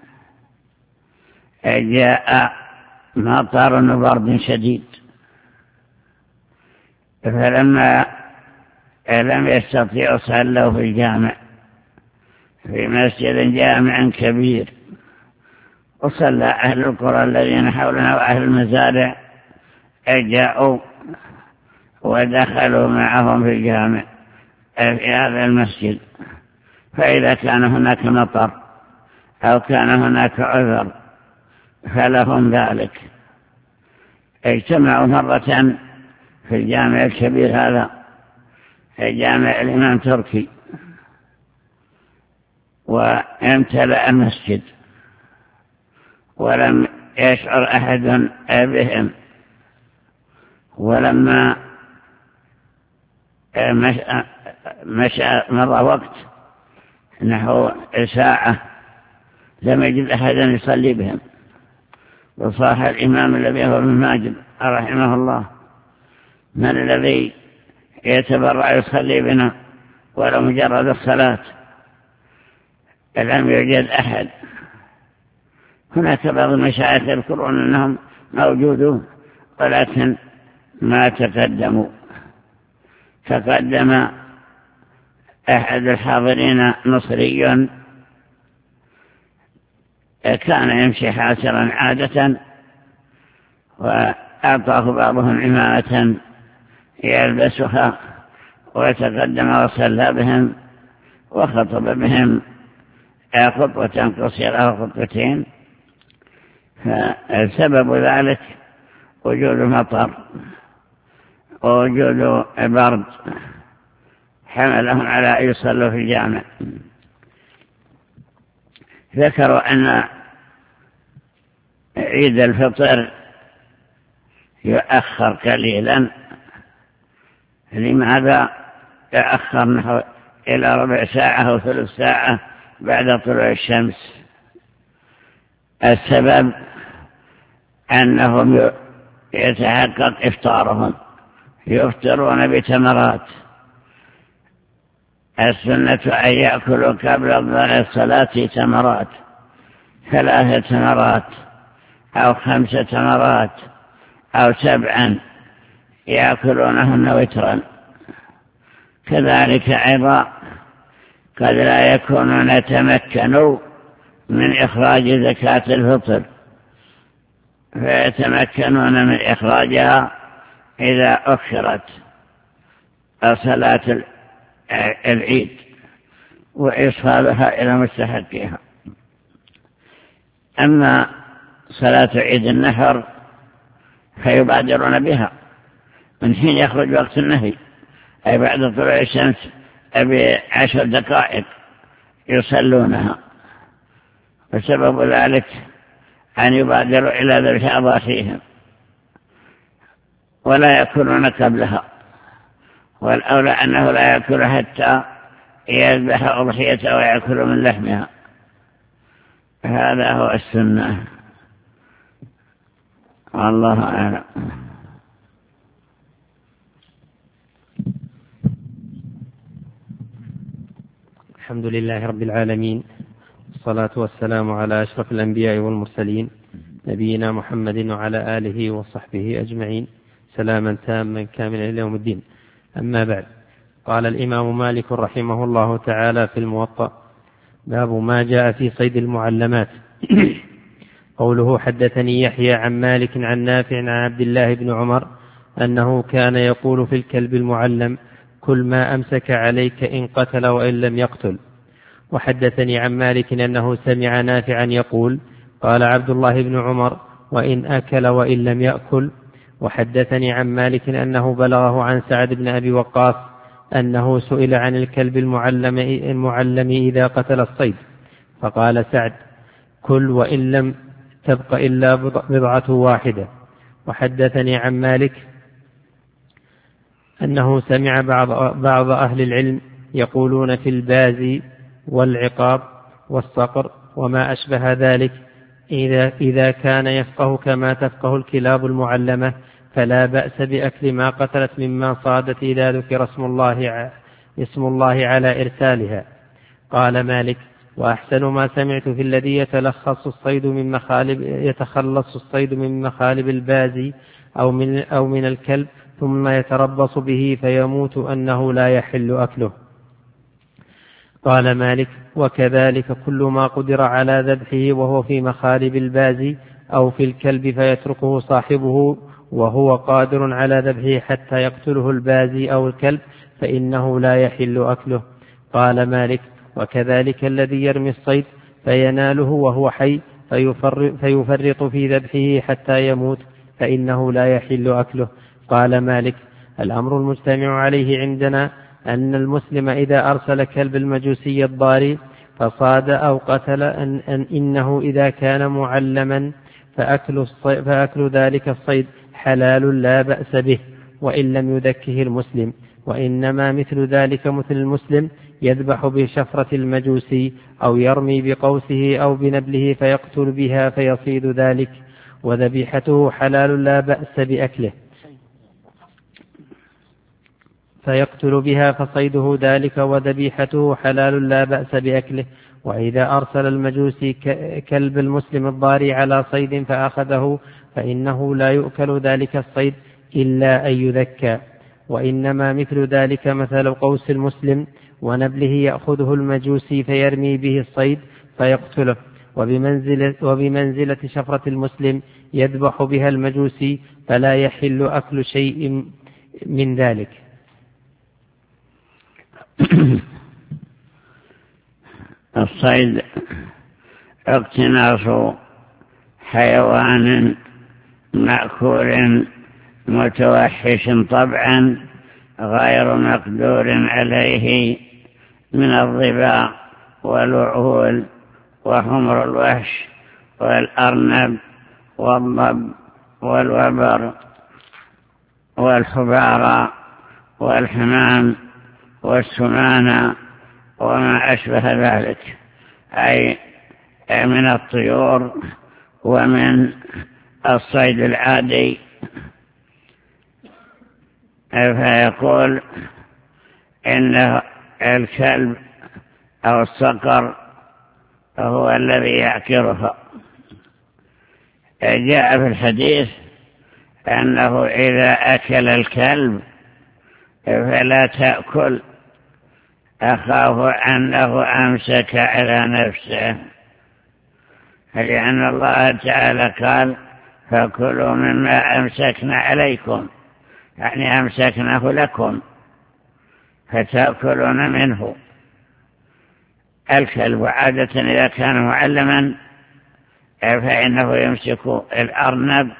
جاء مطر وبرد شديد، فلما لم يستطيعوا صلوا في الجامع في مسجد جامع كبير، وصلى أهل القرى الذين حولنا وأهل المزارع جاءوا ودخلوا معهم في الجامع في هذا المسجد. فإذا كان هناك مطر أو كان هناك عذر فلهم ذلك. اجتمعوا مرة في الجامع الكبير هذا، في جامع الإمام تركي، وامتلأ المسجد ولم يشعر أحد بهم. ولما مشى مضى وقت نحو ساعة لم يجد أحدا يصلي بهم، وصاح الإمام الذي هو ابن ماجد رحمه الله: من الذي يتبرع يصلي بنا ولو مجرد الصلاة؟ لم يوجد أحد. هناك بعض المشايخ يذكرون أنهم موجودون ولكن ما تقدموا. تقدم أحد الحاضرين مصري كان يمشي حاسرا عادة، وأعطاه بعضهم عمامة يلبسها وتقدم وصلى بهم وخطب بهم خطوة قصيرة وخطوتين. فسبب ذلك وجود مطر ووجود برد حملهم على أن يصلوا في الجامع. ذكروا أن عيد الفطر يؤخر قليلا. لماذا يؤخر نحو إلى ربع ساعة أو ثلث ساعة بعد طلوع الشمس؟ السبب أنهم يتحقق إفطارهم، يفطرون بتمرات. السنة أن يأكلوا قبل الصلاة تمرات، ثلاثة تمرات أو خمسة تمرات أو سبعا يأكلونهن وترا. كذلك أيضا قد لا يكونون يتمكنوا من إخراج زكاة الفطر، فيتمكنون من إخراجها إذا أخرت صلاة العيد وإصحابها إلى مستحقها. أما صلاة عيد النحر فيبادرون بها من حين يخرج وقت النهي، أي بعد طلوع الشمس بعشر دقائق يصلونها. وسبب ذلك أن يبادروا إلى ذبح أضاحيهم ولا يأكلون قبلها، والأولى أنه لا يأكل حتى يذبح أضحيته ويأكل من لحمها. هذا هو السنة، والله أعلم. الحمد لله رب العالمين، والصلاة والسلام على أشرف الأنبياء والمرسلين نبينا محمد وعلى آله وصحبه أجمعين، سلاما تاما كاملا إلى يوم الدين. أما بعد، قال الإمام مالك رحمه الله تعالى في الموطأ: باب ما جاء في صيد المعلمات. قوله: حدثني يحيى عن مالك عن نافع عن عبد الله بن عمر أنه كان يقول في الكلب المعلم: كل ما أمسك عليك إن قتل وإن لم يقتل. وحدثني عن مالك أنه سمع نافعا يقول: قال عبد الله بن عمر: وإن أكل وإن لم يأكل. وحدثني عن مالك أنه بلغه عن سعد بن أبي وقاص أنه سئل عن الكلب المعلم, المعلم إذا قتل الصيد، فقال سعد: كل وإن لم تبق إلا بضعة واحدة. وحدثني عن مالك أنه سمع بعض, بعض أهل العلم يقولون في البازي والعقاب والصقر وما أشبه ذلك إذا, إذا كان يفقه كما تفقه الكلاب المعلمة فلا بأس بأكل ما قتلت مما صادت إذا ذكر اسم الله, اسم الله على إرسالها. قال مالك: وأحسن ما سمعت في الذي يتلخص الصيد من مخالب يتخلص الصيد من مخالب البازي أو من, أو من الكلب ثم يتربص به فيموت أنه لا يحل أكله. قال مالك: وكذلك كل ما قدر على ذبحه وهو في مخالب البازي أو في الكلب فيتركه صاحبه وهو قادر على ذبحه حتى يقتله البازي أو الكلب فإنه لا يحل أكله. قال مالك: وكذلك الذي يرمي الصيد فيناله وهو حي فيفرط في ذبحه حتى يموت فإنه لا يحل أكله. قال مالك: الأمر المجتمع عليه عندنا أن المسلم إذا أرسل كلب المجوسي الضاري فصاد أو قتل أن, أن إنه إذا كان معلما فأكل, فأكل ذلك الصيد حلال لا بأس به وإن لم يذكه المسلم، وإنما مثل ذلك مثل المسلم يذبح بشفرة المجوسي أو يرمي بقوسه أو بنبله فيقتل بها فيصيد ذلك، وذبيحته حلال لا بأس بأكله فيقتل بها فصيده ذلك وذبيحته حلال لا بأس بأكله. وإذا أرسل المجوسي كلب المسلم الضاري على صيد فأخذه فإنه لا يؤكل ذلك الصيد إلا أن يذكى، وإنما مثل ذلك مثل قوس المسلم ونبله يأخذه المجوسي فيرمي به الصيد فيقتله، وبمنزلة, وبمنزلة شفرة المسلم يذبح بها المجوسي فلا يحل أكل شيء من ذلك. الصيد اقتناص حيوان مأكول متوحش طبعا غير مقدور عليه من الظباء والوعول وحمر الوحش والأرنب والضب والوبر والحبارى والحمام والسمانة وما أشبه ذلك، أي من الطيور ومن الصيد العادي. فيقول إن الكلب أو الصقر هو الذي يعكرها. جاء في الحديث أنه إذا أكل الكلب فلا تأكل، أخاف أنه أمسك على نفسه، لأن الله تعالى قال: فكلوا مما أمسكنا عليكم، يعني أمسكناه لكم فتأكلون منه. الكلب عادة إذا كان معلما فإنه يمسك الأرنب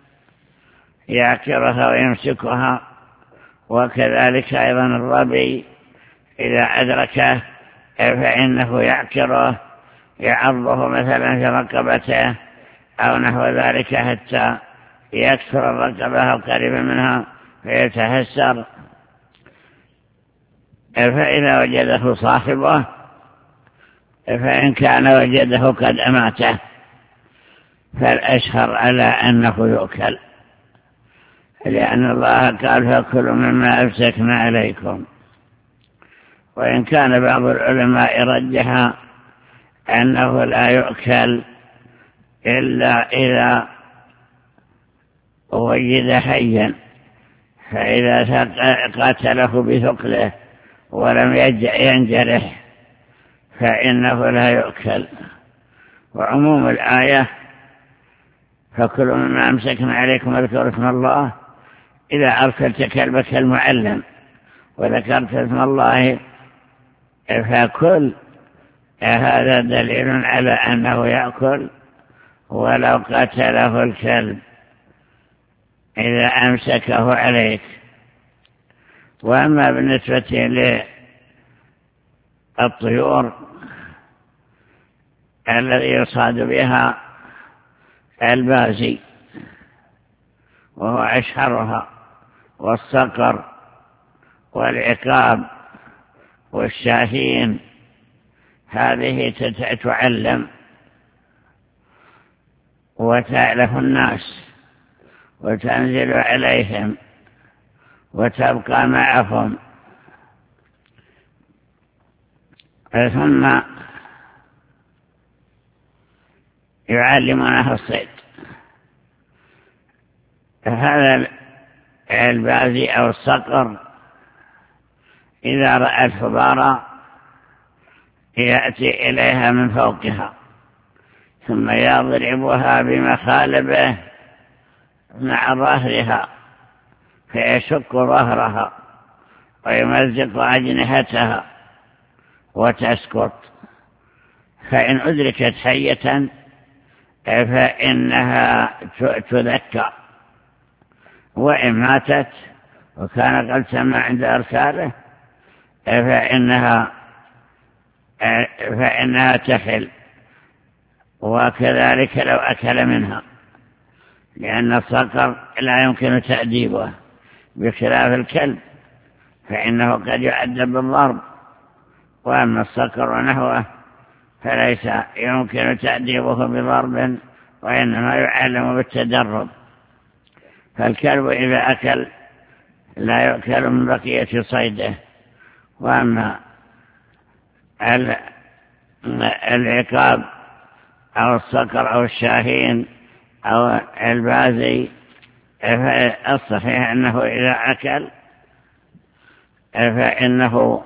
يعكرها ويمسكها، وكذلك أيضا الظبي إذا أدركه فإنه يعكره يعضه مثلا في رقبته أو نحو ذلك حتى يكسر الرقبة قريبا منها فيتهسر. فإذا وجده صاحبه فإن كان وجده قد أماته فالأشهر على أنه يؤكل، لأن الله قال: فكلوا مما أمسكنا عليكم. وإن كان بعض العلماء رجح أنه لا يؤكل إلا إذا وجد حيا، فإذا قاتله بثقله ولم ينجرح فإنه لا يؤكل. وعموم الآية: فكلوا مما أمسكنا عليكم واذكروا اسم الله، إذا أرسلت كلبك المعلم وذكرت اسم الله فكل، هذا دليل على أنه يأكل ولو قتله الكلب إذا أمسكه عليك. وأما بالنسبة للطيور الذي يصاد بها البازي وهو أشهرها، والصقر والعقاب والشاهين هذه تعلم وتألف الناس وتنزل عليهم وتبقى معهم، ثم يعلمونها الصيد. هذا البازي أو الصقر إذا رأى الحبارة يأتي إليها من فوقها ثم يضربها بمخالبه مع ظهرها فيشك ظهرها ويمزق أجنحتها وتسقط، فإن أدركت حية فإنها تذكى، وإن ماتت وكان قد سمع عند أرساله فإنها فإنها تحل، وكذلك لو أكل منها، لأن الصقر لا يمكن تأديبه بخلاف الكلب فإنه قد يؤدب بالضرب، وأما الصقر ونحوه فليس يمكن تأديبه بضرب وإنما يعلم بالتدرب. فالكلب إذا أكل لا يؤكل من بقية صيده. وأما العقاب أو الصقر أو الشاهين أو البازي فالصحيح أنه إذا أكل فإنه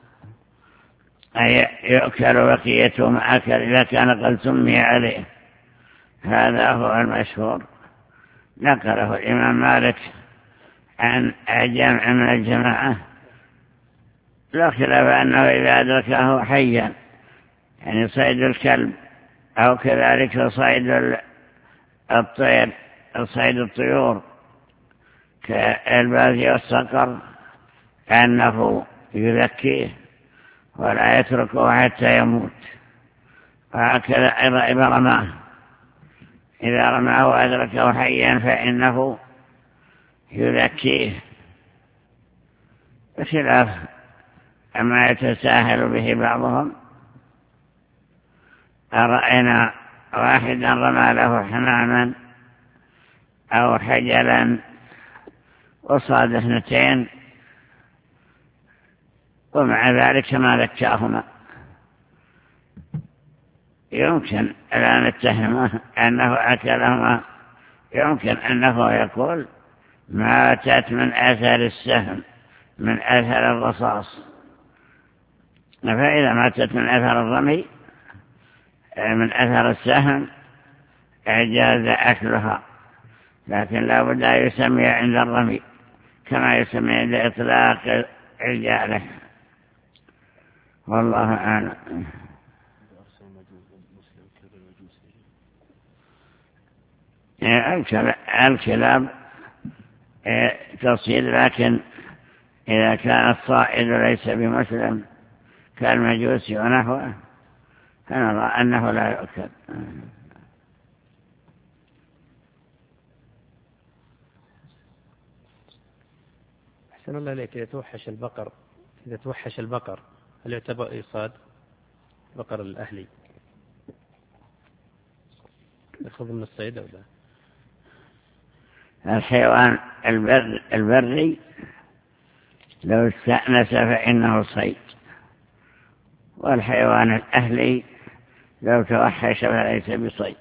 يؤكل بقيته ما أكل إذا كان قد سمي عليه. هذا هو المشهور، نقله الإمام مالك عن جمع من الجماعة، لا خلاف أنه إذا أدركه حيا، يعني صيد الكلب أو كذلك صيد الطير صيد الطيور كالبازي والصقر، أنه يذكيه ولا يتركه حتى يموت. وهكذا أيضا إذا رماه إذا رماه وأدركه حيا فإنه يذكيه، بخلاف أما يتساهل به بعضهم. أرأينا واحدا رمى له حماما أو حجلا وصاد اثنتين ومع ذلك ما ذكاهما، يمكن أن نتهمه أنه أكلهما، يمكن أنه يقول ماتت من أثر السهم من أثر الرصاص، فإذا ماتت من أثر الرمي من أثر السهم جاز أكلها، لكن لا بد أن يسمي عند الرمي كما يسمي عند إطلاق الجارح. والله أعلم. الكلاب تصيد، لكن إذا كان الصائد ليس بمسلم كالمجوسي ونحوه فنرى أنه لا يؤكل. أحسن الله إليك. إذا توحش البقر إذا توحش البقر هل يعتبر إيصاد بقر الأهلي يأخذ من الصيد أو لا؟ الحيوان البر البري لو استأنس فإنه صيد، والحيوان الأهلي لو توحش فليس بصيد.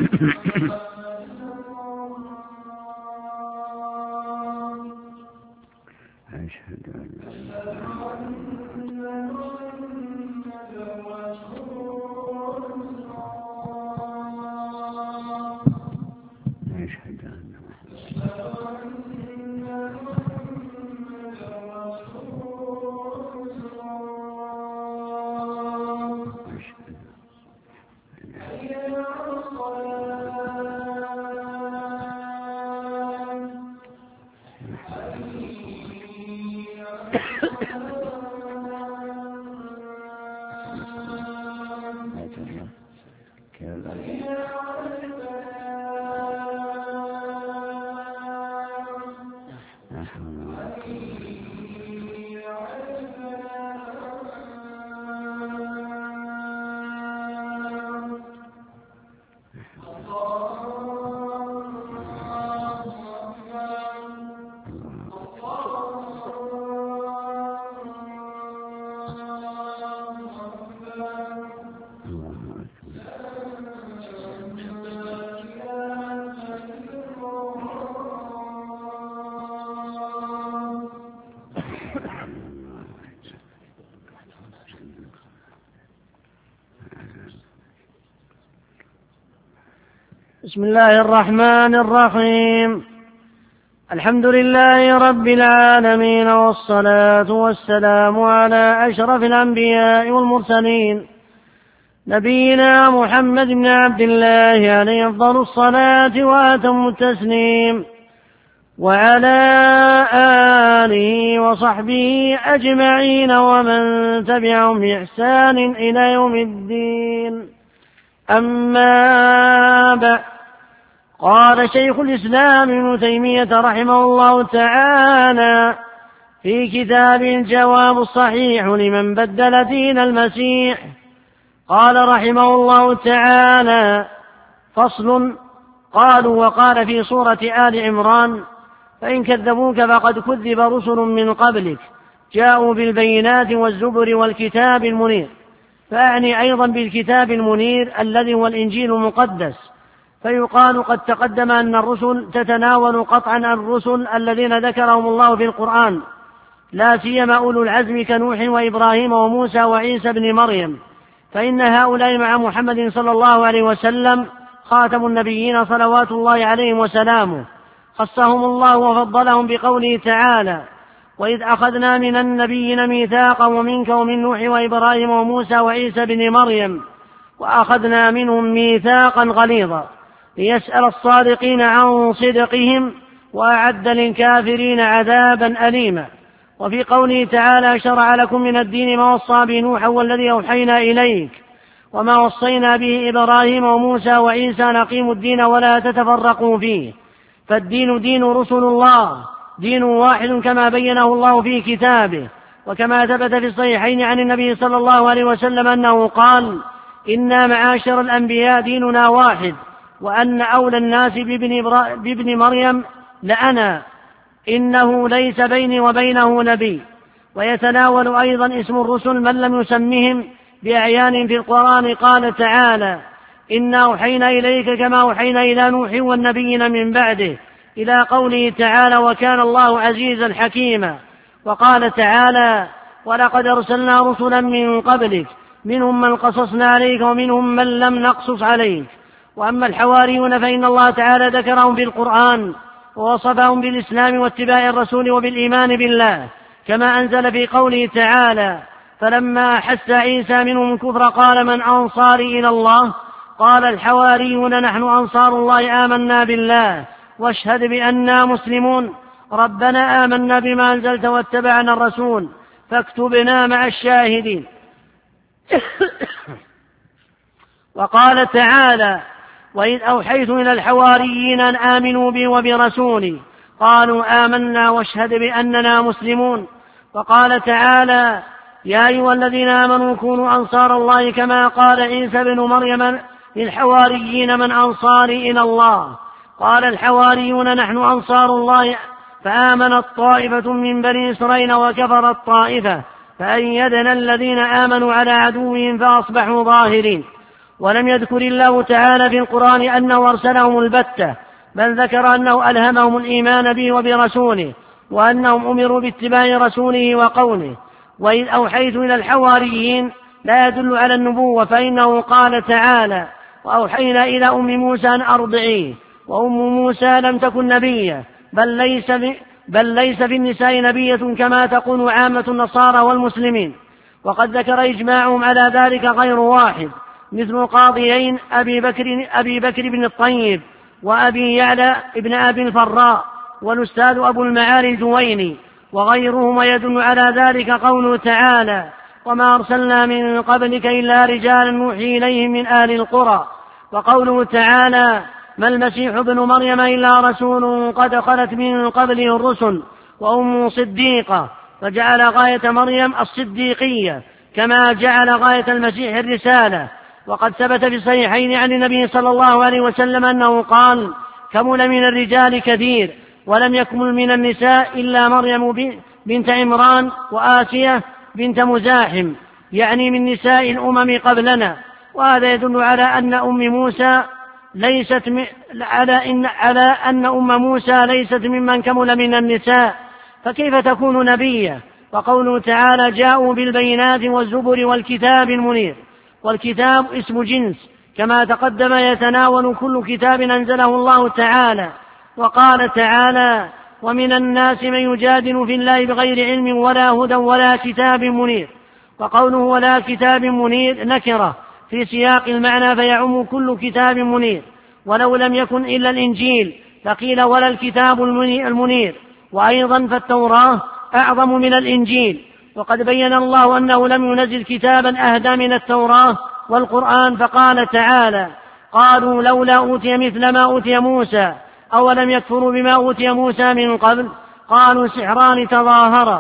أشهد أن لا أشهد أن بسم الله الرحمن الرحيم. الحمد لله رب العالمين، والصلاة والسلام على أشرف الأنبياء والمرسلين، نبينا محمد بن عبد الله عليه أفضل الصلاة وأتم التسليم، وعلى آله وصحبه أجمعين ومن تبعهم بإحسان إلى يوم الدين. أما بعد، قال شيخ الإسلام ابن تيمية رحمه الله تعالى في كتاب الجواب الصحيح لمن بدل دين المسيح، قال رحمه الله تعالى: فصل. قالوا: وقال في سورة آل عمران: فإن كذبوك فقد كذب رسل من قبلك جاءوا بالبينات والزبر والكتاب المنير، فأعني أيضا بالكتاب المنير الذي هو الإنجيل المقدس. فيقال قد تقدم أن الرسل تتناول قطعا الرسل الذين ذكرهم الله في القرآن، لا سيما أولو العزم كنوح وإبراهيم وموسى وعيسى بن مريم، فإن هؤلاء مع محمد صلى الله عليه وسلم خاتم النبيين صلوات الله عليهم وسلامه، خصهم الله وفضلهم بقوله تعالى: وإذ أخذنا من النبيين ميثاقا ومنك ومن نوح وإبراهيم وموسى وعيسى بن مريم وأخذنا منهم ميثاقا غليظا، ليسأل الصادقين عن صدقهم وأعد للكافرين عذابا أليما. وفي قوله تعالى: شرع لكم من الدين ما وصى به نوحا والذي أوحينا إليك وما وصينا به إبراهيم وموسى وعيسى أن أقيموا الدين ولا تتفرقوا فيه، فالدين دين رسل الله دين واحد كما بينه الله في كتابه، وكما ثبت في الصحيحين عن النبي صلى الله عليه وسلم أنه قال: إنا معاشر الأنبياء ديننا واحد، وأن أولى الناس بابن, إبرا... بابن مريم لأنا، إنه ليس بيني وبينه نبي. ويتناول أيضا اسم الرسل من لم يسمهم بأعيان في القرآن، قال تعالى: إنا أوحينا إليك كما أوحينا إلى نوح والنبيين من بعده، إلى قوله تعالى: وكان الله عزيزا حكيما. وقال تعالى: ولقد أرسلنا رسلا من قبلك منهم من قصصنا عليك ومنهم من لم نقصص عليك. وأما الحواريون فإن الله تعالى ذكرهم في القرآن ووصفهم بالإسلام واتباع الرسول وبالإيمان بالله، كما أنزل في قوله تعالى: فلما أحس عيسى منهم الكفر قال من أنصاري إلى الله؟ قال الحواريون نحن أنصار الله آمنا بالله واشهد بأننا مسلمون، ربنا آمنا بما أنزلت واتبعنا الرسول فاكتبنا مع الشاهدين. وقال تعالى: وإذ أوحيت إلى الحواريين أن آمنوا بي وبرسولي قالوا آمنا واشهد بأننا مسلمون. وقال تعالى: يا أيها الذين آمنوا كونوا أنصار الله كما قال عيسى بن مريم للحواريين من أنصاري إلى الله؟ قال الحواريون نحن أنصار الله، فآمنت طائفة من بني إسرائيل وكفرت طائفة، فأيدنا الذين آمنوا على عدوهم فأصبحوا ظاهرين. ولم يذكر الله تعالى في القرآن أنه أرسلهم البتة، بل ذكر أنه ألهمهم الإيمان به وبرسوله، وأنهم أمروا باتباع رسوله وقوله. وإذ أوحيت إلى الحواريين لا يدل على النبوة، فإنه قال تعالى: وأوحينا إلى أم موسى أن أرضعيه، وأم موسى لم تكن نبية، بل ليس, بل ليس في النساء نبية كما تقول عامة النصارى والمسلمين. وقد ذكر إجماعهم على ذلك غير واحد، مثل قاضيين أبي بكر, أبي بكر بن الطيب وأبي يعلى ابن أبي الفراء والأستاذ أبو المعالي الجويني وغيرهم. ويدل على ذلك قوله تعالى: وما أرسلنا من قبلك إلا رجالا نوحي إليهم من أهل القرى. وقوله تعالى: ما المسيح ابن مريم إلا رسول قد خلت من قبله الرسل وأمه صديقة، فجعل غاية مريم الصديقية كما جعل غاية المسيح الرسالة. وقد ثبت في الصحيحين عن النبي صلى الله عليه وسلم أنه قال: كمل من الرجال كثير ولم يكمل من النساء إلا مريم بنت عمران وآسية بنت مزاحم، يعني من نساء الأمم قبلنا. وهذا يدل على أن أم موسى ليست م... على, إن... على أن أم موسى ليست ممن كمل من النساء، فكيف تكون نبية؟ وقوله تعالى: جاءوا بالبينات والزبر والكتاب المنير. والكتاب اسم جنس كما تقدم، يتناول كل كتاب أنزله الله تعالى. وقال تعالى: ومن الناس من يجادل في الله بغير علم ولا هدى ولا كتاب منير. وقوله ولا كتاب منير نكرة في سياق المعنى، فيعم كل كتاب منير، ولو لم يكن إلا الإنجيل فقيل ولا الكتاب المنير. وأيضا فالتوراة أعظم من الإنجيل، وقد بين الله أنه لم ينزل كتابا أهدى من التوراة والقرآن، فقال تعالى: قالوا لولا أوتي مثل ما أوتي موسى أولم يكفروا بما أوتي موسى من قبل، قالوا سحران تظاهرا،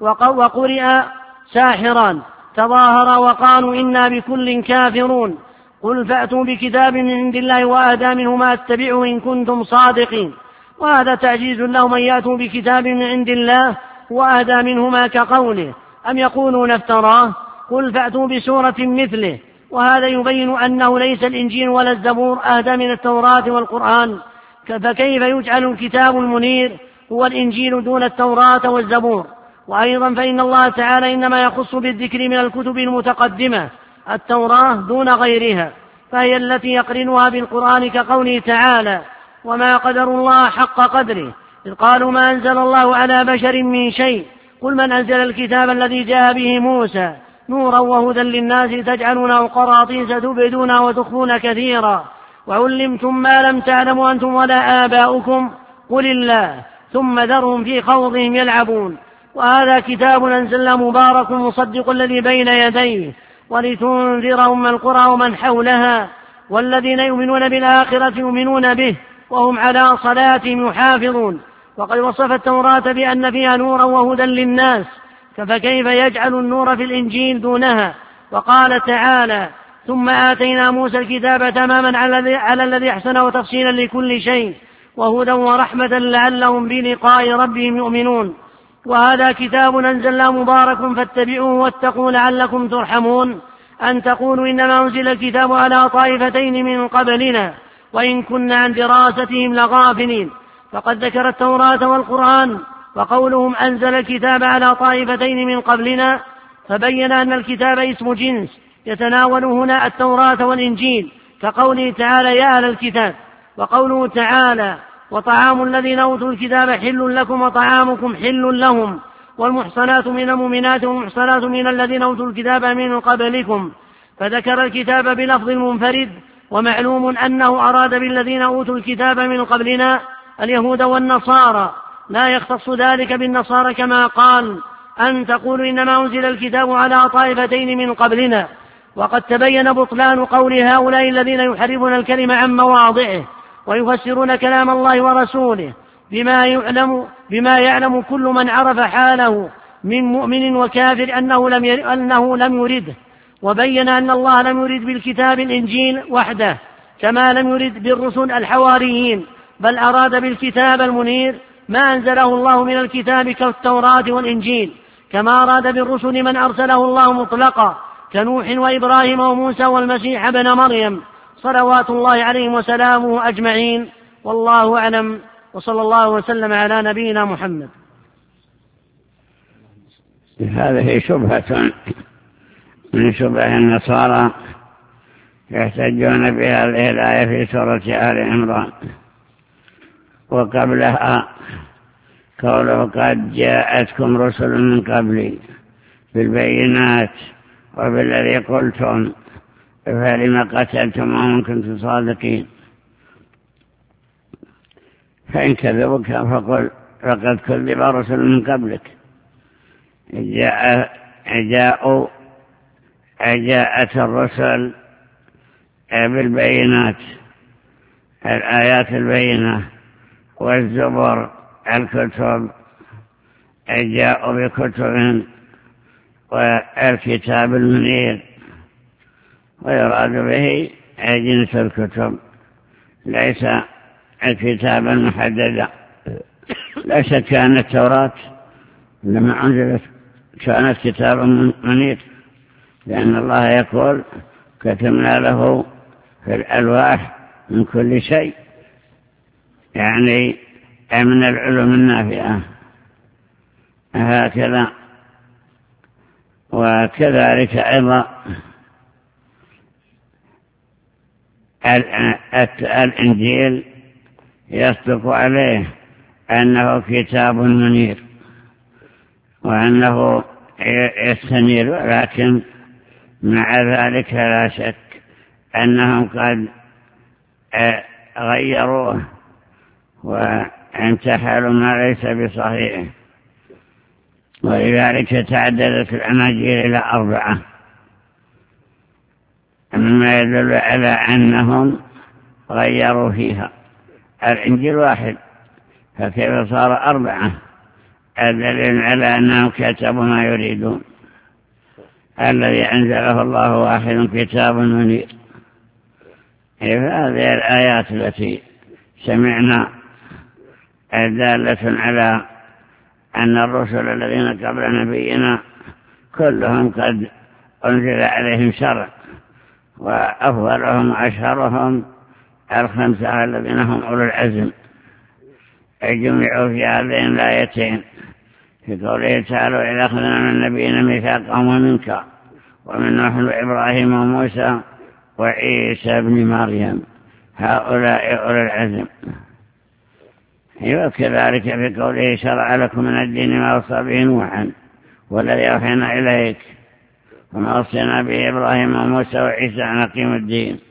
وقرئ ساحران تظاهرا، وقالوا إنا بكل كافرون. قل فأتوا بكتاب من عند الله وأهدى منه ما اتبعه إن كنتم صادقين. وهذا تعجيز لهم أن يأتوا بكتاب من عند الله وأهدى منهما، كقوله: أم يقولون افتراه قل فأتوا بسورة مثله. وهذا يبين أنه ليس الإنجيل ولا الزبور أهدى من التوراة والقرآن، فكيف يجعل الكتاب المنير هو الإنجيل دون التوراة والزبور؟ وأيضا فإن الله تعالى إنما يخص بالذكر من الكتب المتقدمة التوراة دون غيرها، فهي التي يقرنها بالقرآن، كقوله تعالى: وما قدر الله حق قدره إذ قالوا ما أنزل الله على بشر من شيء قل من أنزل الكتاب الذي جاء به موسى نورا وهدى للناس تجعلونه قراطيس تبدون وتخفون كثيرا وعلمتم ما لم تعلموا أنتم ولا آباؤكم قل الله ثم ذرهم في خوضهم يلعبون. وهذا كتاب أنزلنا مبارك مصدق الذي بين يديه ولتنذر أم القرى ومن حولها والذين يؤمنون بالآخرة يؤمنون به وهم على صلاتهم يحافظون. وقد وصف التوراة بأن فيها نورا وهدى للناس، فكيف يجعل النور في الإنجيل دونها؟ وقال تعالى: ثم آتينا موسى الكتاب تماما على الذي أحسن وتفصيلا لكل شيء وهدى ورحمة لعلهم بلقاء ربهم يؤمنون. وهذا كتاب أنزلناه مبارك فاتبعوه واتقوا لعلكم ترحمون. أن تقولوا إنما أنزل الكتاب على طائفتين من قبلنا وإن كنا عن دراستهم لغافلين. فقد ذكر التوراة والقرآن، وقولهم أنزل الكتاب على طائفتين من قبلنا فبين أن الكتاب اسم جنس يتناول هنا التوراة والإنجيل، كقوله تعالى: يا أهل الكتاب. وقوله تعالى: وطعام الذين أوتوا الكتاب حل لكم وطعامكم حل لهم والمحصنات من المؤمنات والمحصنات من الذين أوتوا الكتاب من قبلكم. فذكر الكتاب بلفظ منفرد، ومعلوم أنه أراد بالذين أوتوا الكتاب من قبلنا اليهود والنصارى، لا يختص ذلك بالنصارى كما قال: أن تقولوا إنما أنزل الكتاب على طائفتين من قبلنا. وقد تبين بطلان قول هؤلاء الذين يحرفون الكلمة عن مواضعه ويفسرون كلام الله ورسوله بما يعلم, بما يعلم كل من عرف حاله من مؤمن وكافر أنه لم, أنه لم يرده، وبين أن الله لم يرد بالكتاب الإنجيل وحده كما لم يرد بالرسل الحواريين، بل أراد بالكتاب المنير ما أنزله الله من الكتاب كالتوراة والإنجيل، كما أراد بالرسل من أرسله الله مطلقا كنوح وإبراهيم وموسى والمسيح ابن مريم صلوات الله عليهم وسلامه أجمعين، والله أعلم، وصلى الله وسلم على نبينا محمد. هذه شبهة من شبه النصارى يحتجون بهذه الآية في سورة آل عمران، وقبلها قوله قد جاءتكم رسل من قبلي بالبينات وبالذي قلتم فلما قتلتم وإن كنتم صادقين، فإن كذبوك فقل فقد كذب رسل من قبلك. جاء جاءوا جاءت الرسل بالبينات الآيات البينة والزبر الكتب، جاءوا بكتب والكتاب المنير، ويراد به جنس الكتب ليس الكتابا محددا. لا شك أن التوراة لما أنزلت كانت كتابا منير، لأن الله يقول كتبنا له في الألواح من كل شيء، يعني من العلوم النافعة. هكذا وكذلك أيضا الإنجيل يصدق عليه أنه كتاب منير وأنه يستنير، ولكن مع ذلك لا شك أنهم قد غيروه وانتحلوا ما ليس بصحيح، ولذلك تعددت الأناجيل إلى أربعة، مما يدل على أنهم غيروا فيها. الإنجيل واحد فكيف صار أربعة؟ الدليل على أنهم كتبوا ما يريدون. الذي أنزله الله واحد كتاب منير. هذه الآيات التي سمعنا دالة على أن الرسل الذين قبل نبينا كلهم قد أنزل عليهم شرع، وأفضلهم وأشهرهم الخمسة الذين هم أولو العزم، جمعوا في هذين الآيتين في قوله تعالى وإذا أخذنا من النبيين ميثاقهم ومنك ومن نوح وإبراهيم وموسى وعيسى بن مريم هؤلاء أولو العزم. وكذلك في قوله شرع لكم من الدين ما وصى به نوحا والذي أوحينا إليك وما وصينا به إبراهيم وموسى وعيسى أن أقيموا الدين.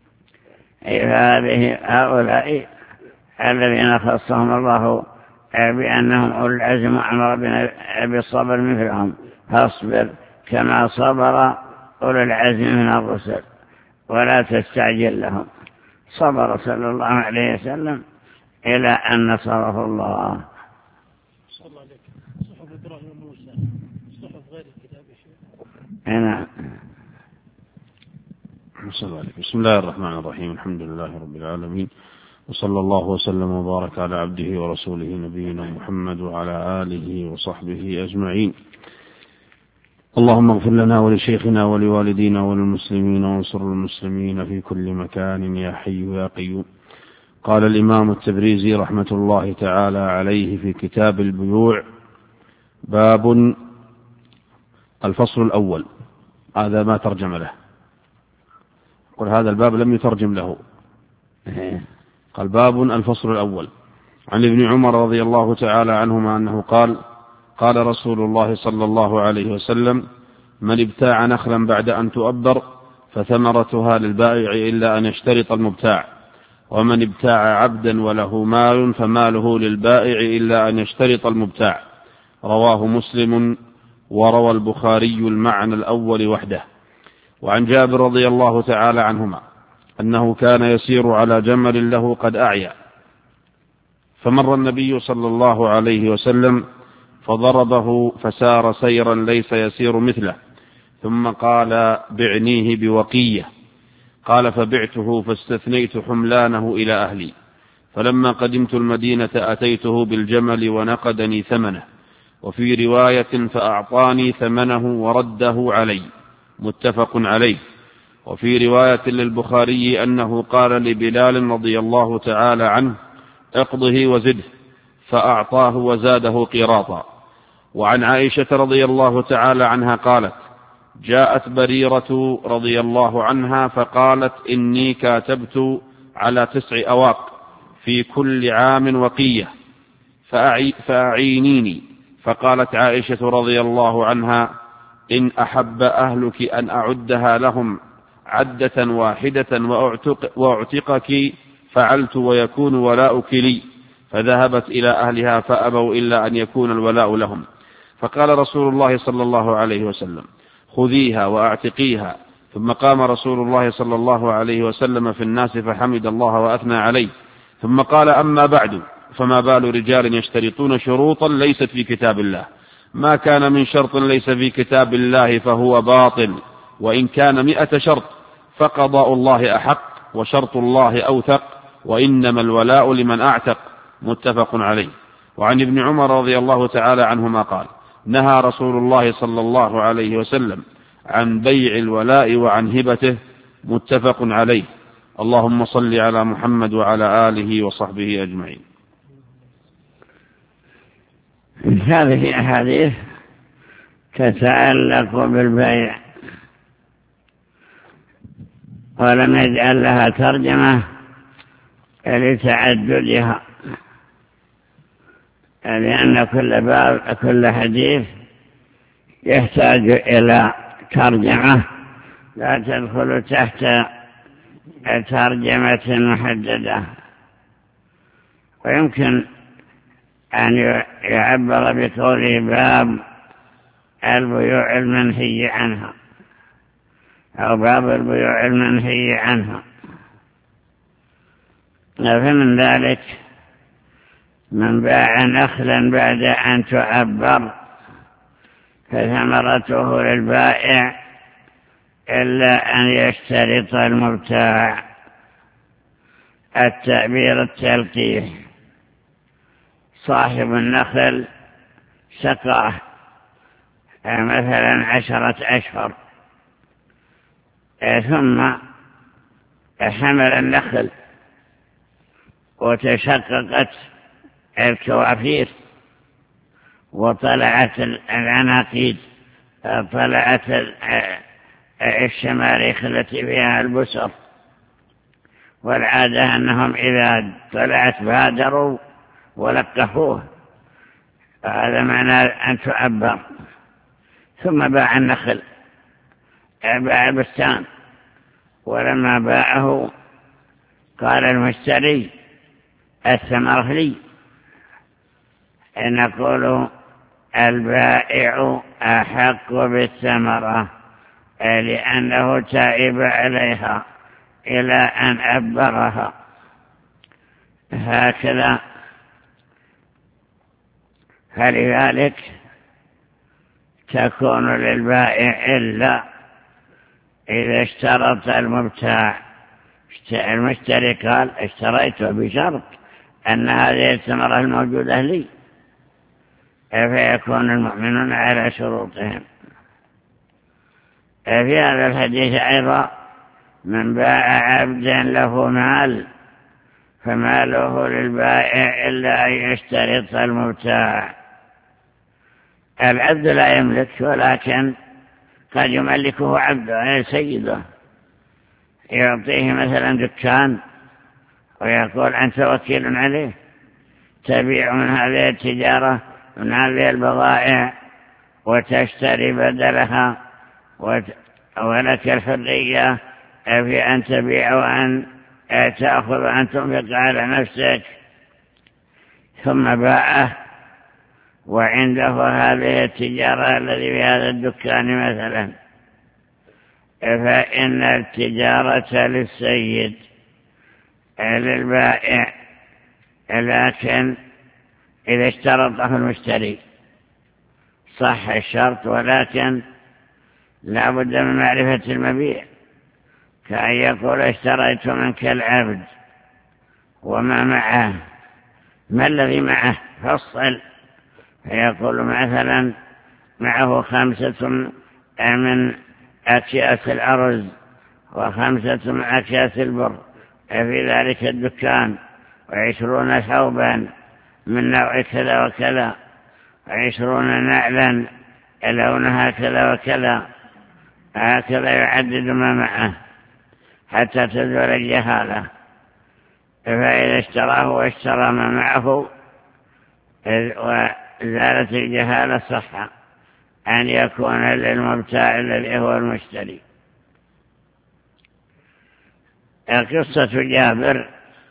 هذه هؤلاء الذين خصهم الله بأنهم أولو العزم وأمر بالصبر مثلهم، فاصبر كما صبر أولو العزم من الرسل ولا تستعجل لهم. صبر صلى الله عليه وسلم إلى أن نصره الله. صلى الله عليك. صحف إبراهيم وموسى، صحف غير الكتاب هنا. صلى الله عليه. بسم الله الرحمن الرحيم. الحمد لله رب العالمين، وصلى الله وسلم وبارك على عبده ورسوله نبينا محمد وعلى آله وصحبه أجمعين. اللهم اغفر لنا ولشيخنا ولوالدينا وللمسلمين وانصر المسلمين في كل مكان يا حي يا قيوم. قال الإمام التبريزي رحمة الله تعالى عليه في كتاب البيوع: باب الفصل الأول. هذا ما ترجم له، قل هذا الباب لم يترجم له. قال باب الفصل الأول. عن ابن عمر رضي الله تعالى عنهما أنه قال: قال رسول الله صلى الله عليه وسلم: من ابتاع نخلا بعد أن تؤبر فثمرتها للبائع إلا أن يشترط المبتاع، ومن ابتاع عبدا وله مال فماله للبائع إلا أن يشترط المبتاع. رواه مسلم، وروى البخاري المعنى الأول وحده. وعن جابر رضي الله تعالى عنهما أنه كان يسير على جمل له قد أعيا، فمر النبي صلى الله عليه وسلم فضربه فسار سيرا ليس يسير مثله، ثم قال: بعنيه بوقية. قال: فبعته فاستثنيت حملانه إلى أهلي، فلما قدمت المدينة أتيته بالجمل ونقدني ثمنه، وفي رواية فأعطاني ثمنه ورده علي. متفق عليه. وفي رواية للبخاري أنه قال لبلال رضي الله تعالى عنه اقضه وزده، فأعطاه وزاده قيراطا. وعن عائشة رضي الله تعالى عنها قالت جاءت بريرة رضي الله عنها فقالت إني كاتبت على تسع أواق في كل عام وقية فأعي فأعينيني. فقالت عائشة رضي الله عنها إن أحب أهلك أن أعدها لهم عدة واحدة وأعتق وأعتقك فعلت ويكون ولاؤك لي. فذهبت إلى أهلها فأبوا إلا أن يكون الولاء لهم. فقال رسول الله صلى الله عليه وسلم خذيها وأعتقيها. ثم قام رسول الله صلى الله عليه وسلم في الناس فحمد الله وأثنى عليه، ثم قال أما بعد فما بال رجال يشترطون شروطا ليست في كتاب الله، ما كان من شرط ليس في كتاب الله فهو باطل، وإن كان مئة شرط فقضاء الله أحق وشرط الله أوثق، وإنما الولاء لمن أعتق. متفق عليه. وعن ابن عمر رضي الله تعالى عنهما قال نهى رسول الله صلى الله عليه وسلم عن بيع الولاء وعن هبته. متفق عليه. اللهم صل على محمد وعلى آله وصحبه أجمعين. هذه الأحاديث تتعلق بالبيع، ولم يجعل لها ترجمة لتعددها، لأن كل باب كل حديث يحتاج إلى ترجمة لا تدخل تحت ترجمة محددة. ويمكن أن يعبر بقوله باب البيوع المنهي عنها أو باب البيوع المنهي عنها. فمن ذلك من باع نخلا بعد أن تعبر فثمرته للبائع إلا أن يشترط المبتاع التعبير التلقيح. صاحب النخل سقاه مثلا عشرة أشهر ثم حمل النخل وتشققت الكوافير وطلعت العناقيد، طلعت الشماريخ التي فيها البسر، والعادة أنهم إذا طلعت بادروا ولقفوه، هذا معنى أن تعبر. ثم باع النخل، باع البستان، ولما باعه قال المشتري الثمرة لي. نقول البائع أحق بالثمرة لأنه تعب عليها إلى أن أبرها. هكذا فلذلك تكون للبائع إلا إذا اشترط المبتاع. المشتري قال اشتريته بشرط أن هذه الثمرة الموجودة لي، فيكون المؤمنون على شروطهم. في هذا الحديث أيضا من باع عبدا له مال فماله للبائع إلا أن يشترط المبتاع. العبد لا يملك، ولكن قد يملكه عبده سيده، يعطيه مثلا دكان ويقول أنت وكيل عليه، تبيع من هذه التجارة من هذه البضائع وتشتري بدلها، ولك الحرية في أن تبيع وأن تأخذ وأن تنفق على نفسك. ثم باعه وعنده هذه التجارة الذي في هذا الدكان مثلا، فإن التجارة للسيد للبائع، لكن إذا اشترطه المشتري صح الشرط، ولكن لا بد من معرفة المبيع، كأن يقول اشتريت منك العبد وما معه، ما الذي معه فصل، فيقول مثلا معه خمسة من أكياس الأرز وخمسة من أكياس البر في ذلك الدكان، وعشرون ثوبا من نوع كذا وكذا، وعشرون نعلا لونها كذا وكذا. هكذا يعدد ما معه حتى تزول الجهالة. فإذا اشتراه واشترى ما معه وزالت الجهالة صح أن يكون للمبتاع الذي هو المشتري. قصة جابر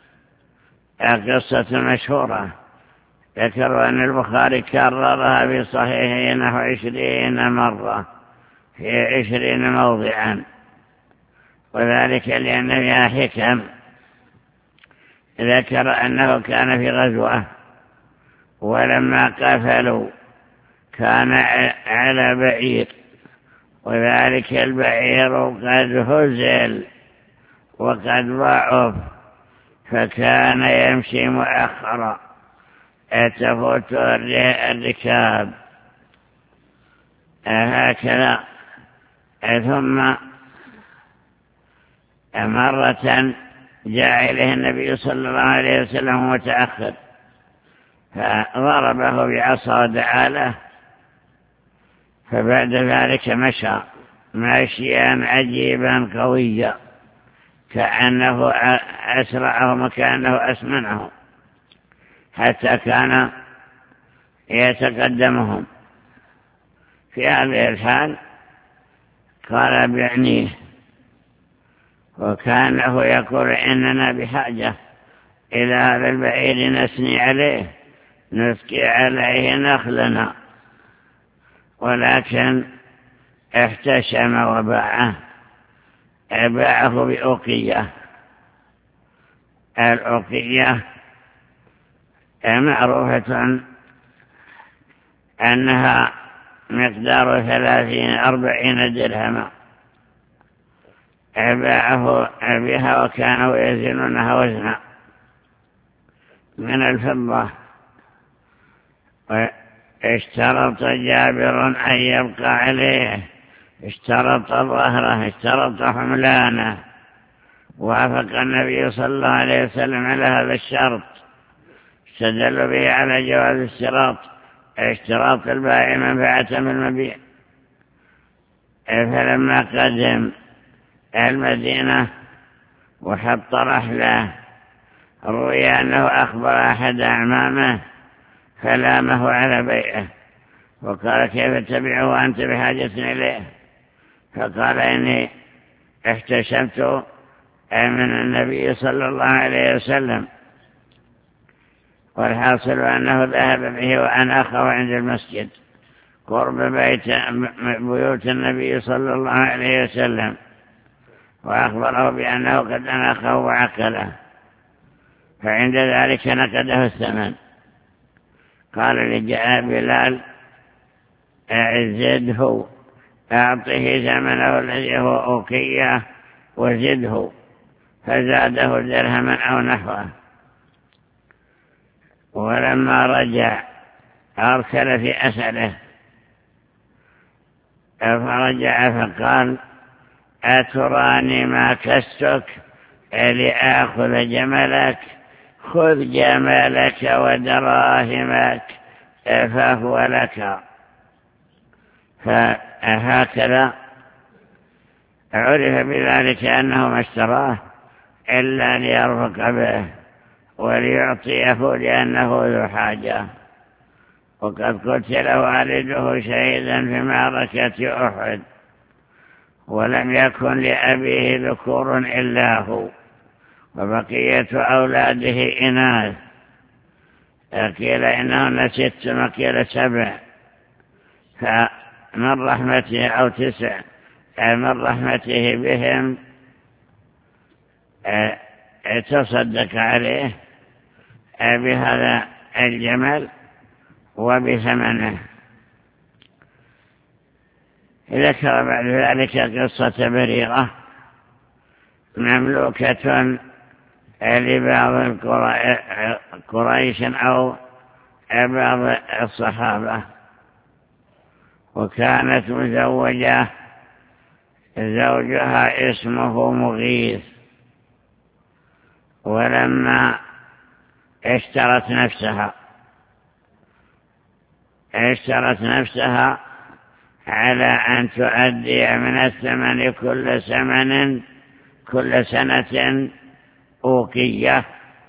قصة مشهورة، ذكروا أن البخاري كررها في صحيحه نحو عشرين مرة في عشرين موضعا، وذلك لأن فيها حكم. ذكر أنه كان في غزوة ولما قفلوا كان على بعير، وذلك البعير قد هزل وقد ضعف، فكان يمشي مؤخرا تفوت الركاب هكذا. ثم مرة جاء إليه النبي صلى الله عليه وسلم متأخر، فضربه بعصا ودعا له، فبعد ذلك مشى ماشيا عجيبا قويا كأنه أسرعهم وكأنه أسمنهم، حتى كان يتقدمهم. في هذه الحال قال بعنيه، وكانه يقول إننا بحاجة إلى هذا البعير نسني عليه نسقي عليه نخلنا، ولكن احتشم وباعه باعه بأوقية. الأوقية معروفة أنها مقدار ثلاثين أربعين درهما، باعه بها وكانوا يزنونها وزنا من الفضة. اشترط جابر أن يبقى عليه، اشترط ظهره، اشترط حملانه، وافق النبي صلى الله عليه وسلم على هذا الشرط، استدل به على جواز الاشتراط، اشتراط البائع منفعة من المبيع. فلما قدم المدينة وحط رحله روي أنه أخبر أحد أعمامه فلامه على بيعه، وقال كيف تبيعه وأنت بحاجة إليه؟ فقال إني احتشمت من النبي صلى الله عليه وسلم، والحاصل أنه ذهب به وأناخه عند المسجد قرب بيت بيوت النبي صلى الله عليه وسلم، وأخبره بأنه قد أناخه وعقله، فعند ذلك نقده الثمن. قال لجاء بلال زده، أعطه ثمنه الذي هو أوقية وزده، فزاده درهما أو نحوه. ولما رجع أرسل في أسأله، فرجع فقال أتراني ما كستك لآخذ جملك؟ خذ جملك ودراهمك فهو لك. فهكذا عرف بذلك أنه ما اشتراه إلا ليرفق به وليعطيه لأنه ذو حاجة. وقد قتل والده شهيدا في معركة أحد، ولم يكن لأبيه ذكور إلا هو، وبقية أولاده إناث، قيل إنهن ست وقيل سبع، فمن رحمته أو تسع من رحمته بهم تصدق عليه بهذا الجمل وبثمنه. ذكر بعد ذلك قصة بريرة مملوكة لبعض قريش أو بعض الصحابة، وكانت مزوجة زوجها اسمه مغيث، ولما اشترت نفسها اشترت نفسها على أن تؤدي من الثمن كل ثمن كل سنة أوقية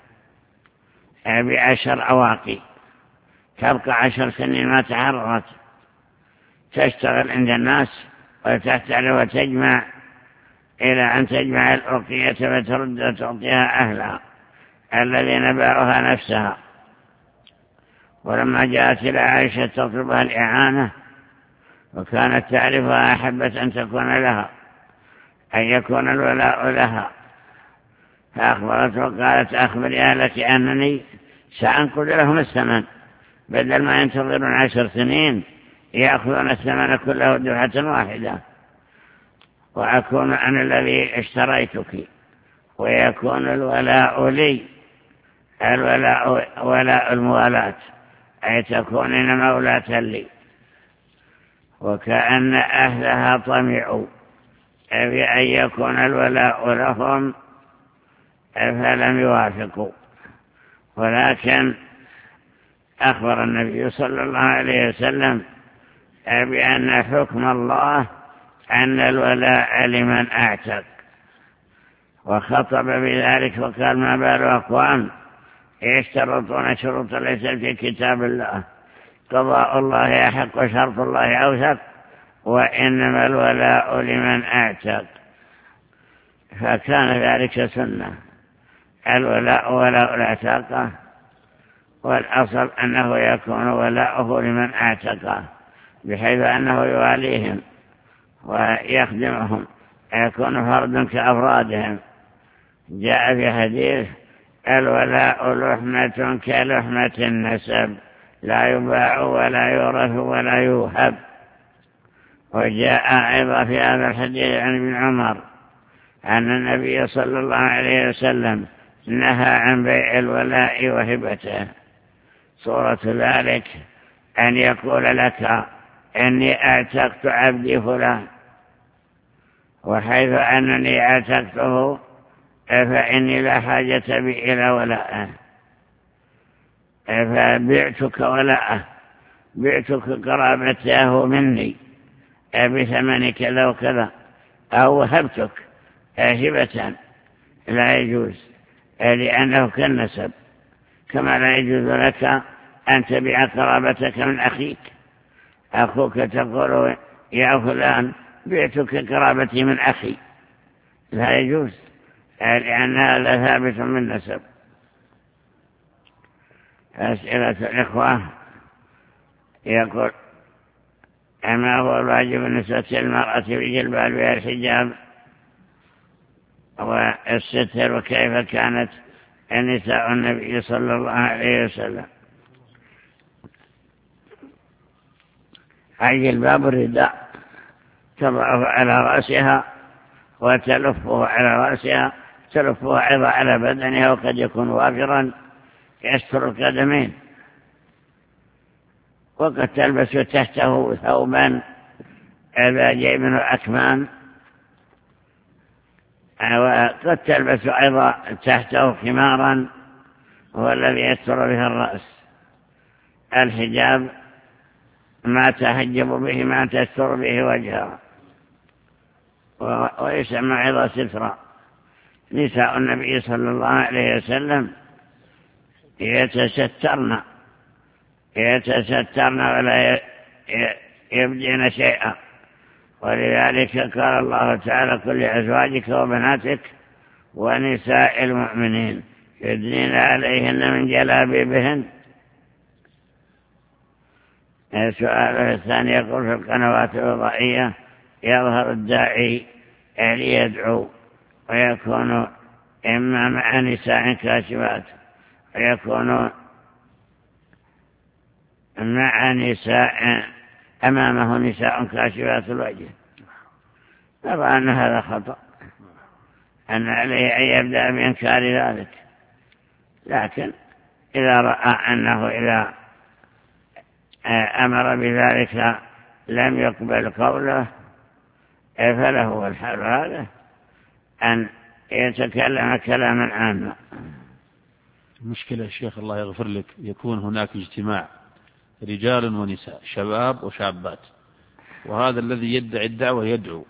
بعشر أواقي، تبقى عشر سنين ما تحررت، تشتغل عند الناس وتحتل وتجمع إلى أن تجمع الأوقية وترد وتعطيها أهلها الذين باعوها نفسها. ولما جاءت إلى عائشة تطلبها الإعانة وكانت تعرفها أحبت أن تكون لها، أن يكون الولاء لها، فأخبرت وقالت أخبري أهلك أنني سأنقذ لهم الثمن، بدل ما ينتظرون عشر سنين يأخذون الثمن كله دفعة واحدة، وأكون أنا الذي اشتريتك ويكون الولاء لي، الولاء ولاء الموالاة، أي تكونين مولاة لي. وكأن أهلها طمعوا بأن يكون الولاء لهم فلم يوافقوا، ولكن أخبر النبي صلى الله عليه وسلم بأن حكم الله أن الولاء لمن أعتق، وخطب بذلك وقال ما بال أقوام يشترطون شروط ليس في كتاب الله، قضاء الله أحق وشرط الله أوثق، وإنما الولاء لمن أعتق. فكان ذلك سنة، الولاء ولاء العتاقة، والأصل أنه يكون ولاؤه لمن أعتقه، بحيث أنه يواليهم ويخدمهم، يكون فرد كأفرادهم. جاء في حديث الولاء لحمة كلحمة النسب، لا يباع ولا يورث ولا يوهب. وجاء أيضا في هذا الحديث عن ابن عمر أن النبي صلى الله عليه وسلم نهى عن بيع الولاء وهبته. صورة ذلك أن يقول لك إني أعتقت عبدي فلان، وحيث أنني أعتقته فإني لا حاجة بي إلى ولائه، فبعتك ولاءه، بعتك قرابته مني بثمن كذا وكذا، أو وهبتك هبة، لا يجوز، لأنه كالنسب، كما لا يجوز لك أن تبيع قرابتك من أخيك. أخوك تقول يا فلان بعتك قرابتي من أخي، لا يجوز، لأن هذا ثابت من نسب. أسئلة الإخوة يقول أما هو الواجب بالنسبة للمرأة بجلباب الحجاب والستر، وكيف كانت النساء النبي صلى الله عليه وسلم؟ الجلباب الرداء تضعه على رأسها وتلفه على رأسها، تلفه أيضا على بدنها، وقد يكون وافرا يستر القدمين، وقد تلبس تحته ثوبا إذا جاء منه أكمام، وقد تلبس أيضا تحته خمارا هو الذي يستر به الرأس. الحجاب ما تحجب به، ما تستر به وجهها، ويسمى أيضا سترا. نساء النبي صلى الله عليه وسلم يتسترن يتسترن ولا يبدين شيئا، ولذلك قال الله تعالى كل أزواجك وبناتك ونساء المؤمنين يدنين عليهن من جلابيبهن. السؤال الثاني يقول في القنوات الوضعية يظهر الداعي ليدعو ويكون إما مع نساء كاشفات ويكون مع نساء أمامه نساء كاشفات الوجه. نرى أن هذا خطأ، أن عليه أن يبدأ بإنكار ذلك، لكن إذا رأى أنه إذا أمر بذلك لم يقبل قوله فله الحال هذا أن يتكلم كلاما عاما. المشكلة يا شيخ الله يغفر لك، يكون هناك اجتماع رجال ونساء، شباب وشابات، وهذا الذي يدعي الدعوة يدعو،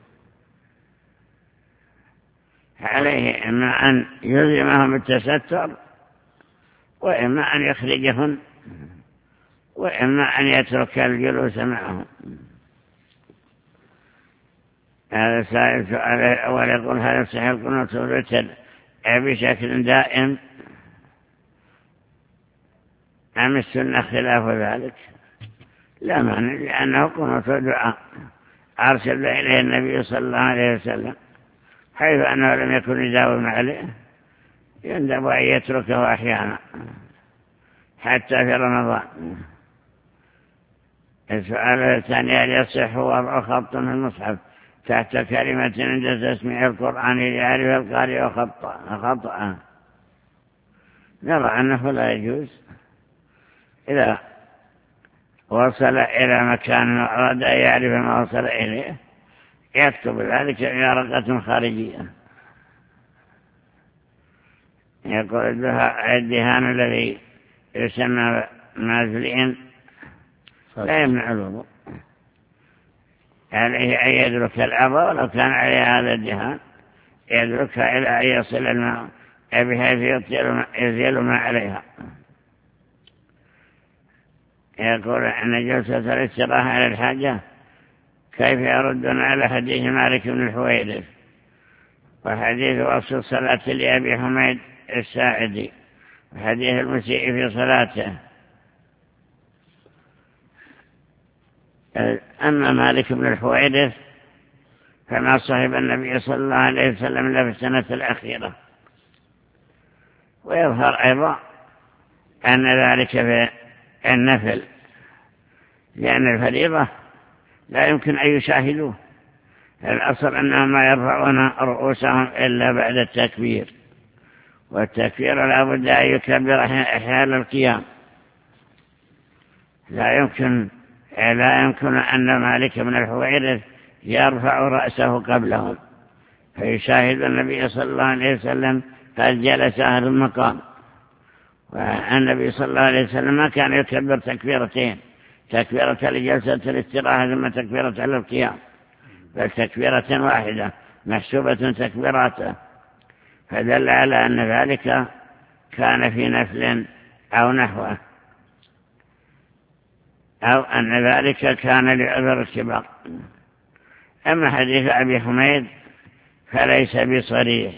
عليه إما أن يلزمهم التستر وإما أن يخرجهم وإما أن يترك الجلوس معهم. هذا سائل سؤال الأول يقول: هل يصح القنوت والوتر بشكل دائم أم السنة خلاف ذلك؟ لا مانع، لأنه قنوت دعاء أرسل إليه النبي صلى الله عليه وسلم، حيث أنه لم يكن يداوم عليه يندب أن يتركه أحيانا حتى في رمضان. السؤال الثاني: هل يصح وضع خط في المصحف تحت كلمة عند تسميع القرآن ليعرف القارئ خطأ؟ نرى أنه لا يجوز. إذا وصل إلى مكان أراد أن يعرف ما وصل إليه يكتب ذلك بعرقة خارجية. يقول الدهان الذي يسمى مازلين لا يمنع الوضوء، عليه أن يدرك الأرض ولو كان عليه هذا الدهان يدركها إلى أن يصل الماء بحيث يزيل ما عليها. يقول أن جلسة الاستراحة على الحاجة كيف يردون على حديث مالك بن الحويرث وحديث وصف الصلاة لأبي حميد الساعدي وحديث المسيء في صلاته؟ أما مالك بن الحويرث فما صحب النبي صلى الله عليه وسلم إلا في السنة الأخيرة، ويظهر أيضا أن ذلك في النفل، لأن الفريضة لا يمكن أن يشاهدوه. الأصل أنهم ما يرفعون رؤوسهم إلا بعد التكبير، والتكبير لا بد أن يكبر حال القيام. لا يمكن لا يمكن أن مالك بن الحويرث يرفع رأسه قبلهم فيشاهد النبي صلى الله عليه وسلم قد جلس أهل المقام. والنبي صلى الله عليه وسلم ما كان يكبر تكبيرتين، تكبيرة لجلسة الاستراحة ثم تكبيرة للقيام، بل تكبيرة واحدة محسوبة تكبيراته، فدل على أن ذلك كان في نفل أو نحوه، أو أن ذلك كان لعذر الكبار. أما حديث أبي حميد فليس بصريح،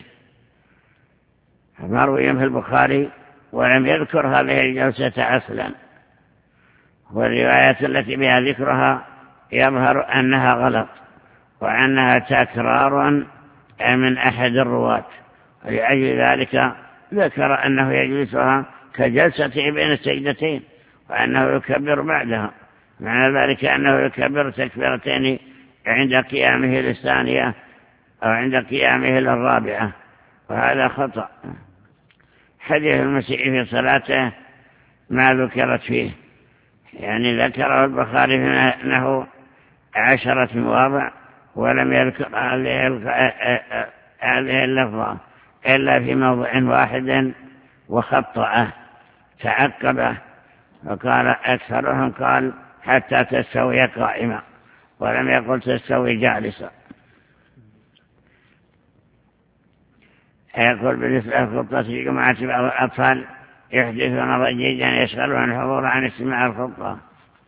مروي في البخاري ولم يذكر هذه الجلسة أصلا، والرواية التي بها ذكرها يظهر أنها غلط وأنها تكرار من أحد الرواة، ولأجل ذلك ذكر أنه يجلسها كجلسة بين السجدتين وأنه يكبر بعدها، معنى ذلك أنه يكبر تكبيرتين عند قيامه للثانية أو عند قيامه للرابعة، وهذا خطأ. حديث المسيء في صلاته ما ذكرت فيه، يعني ذكره البخاري أنه عشرة مواضع ولم يذكر هذه اللفظة إلا في موضع واحد وخطأه تعقبه، وقال أكثرهم قال حتى تستوي قائمة ولم يقل تستوي جالسة. يقول بالنسبة للخطة في جماعة بعض الأطفال يحدثون ضجيجا يشغلون الحضور عن استماع الخطة.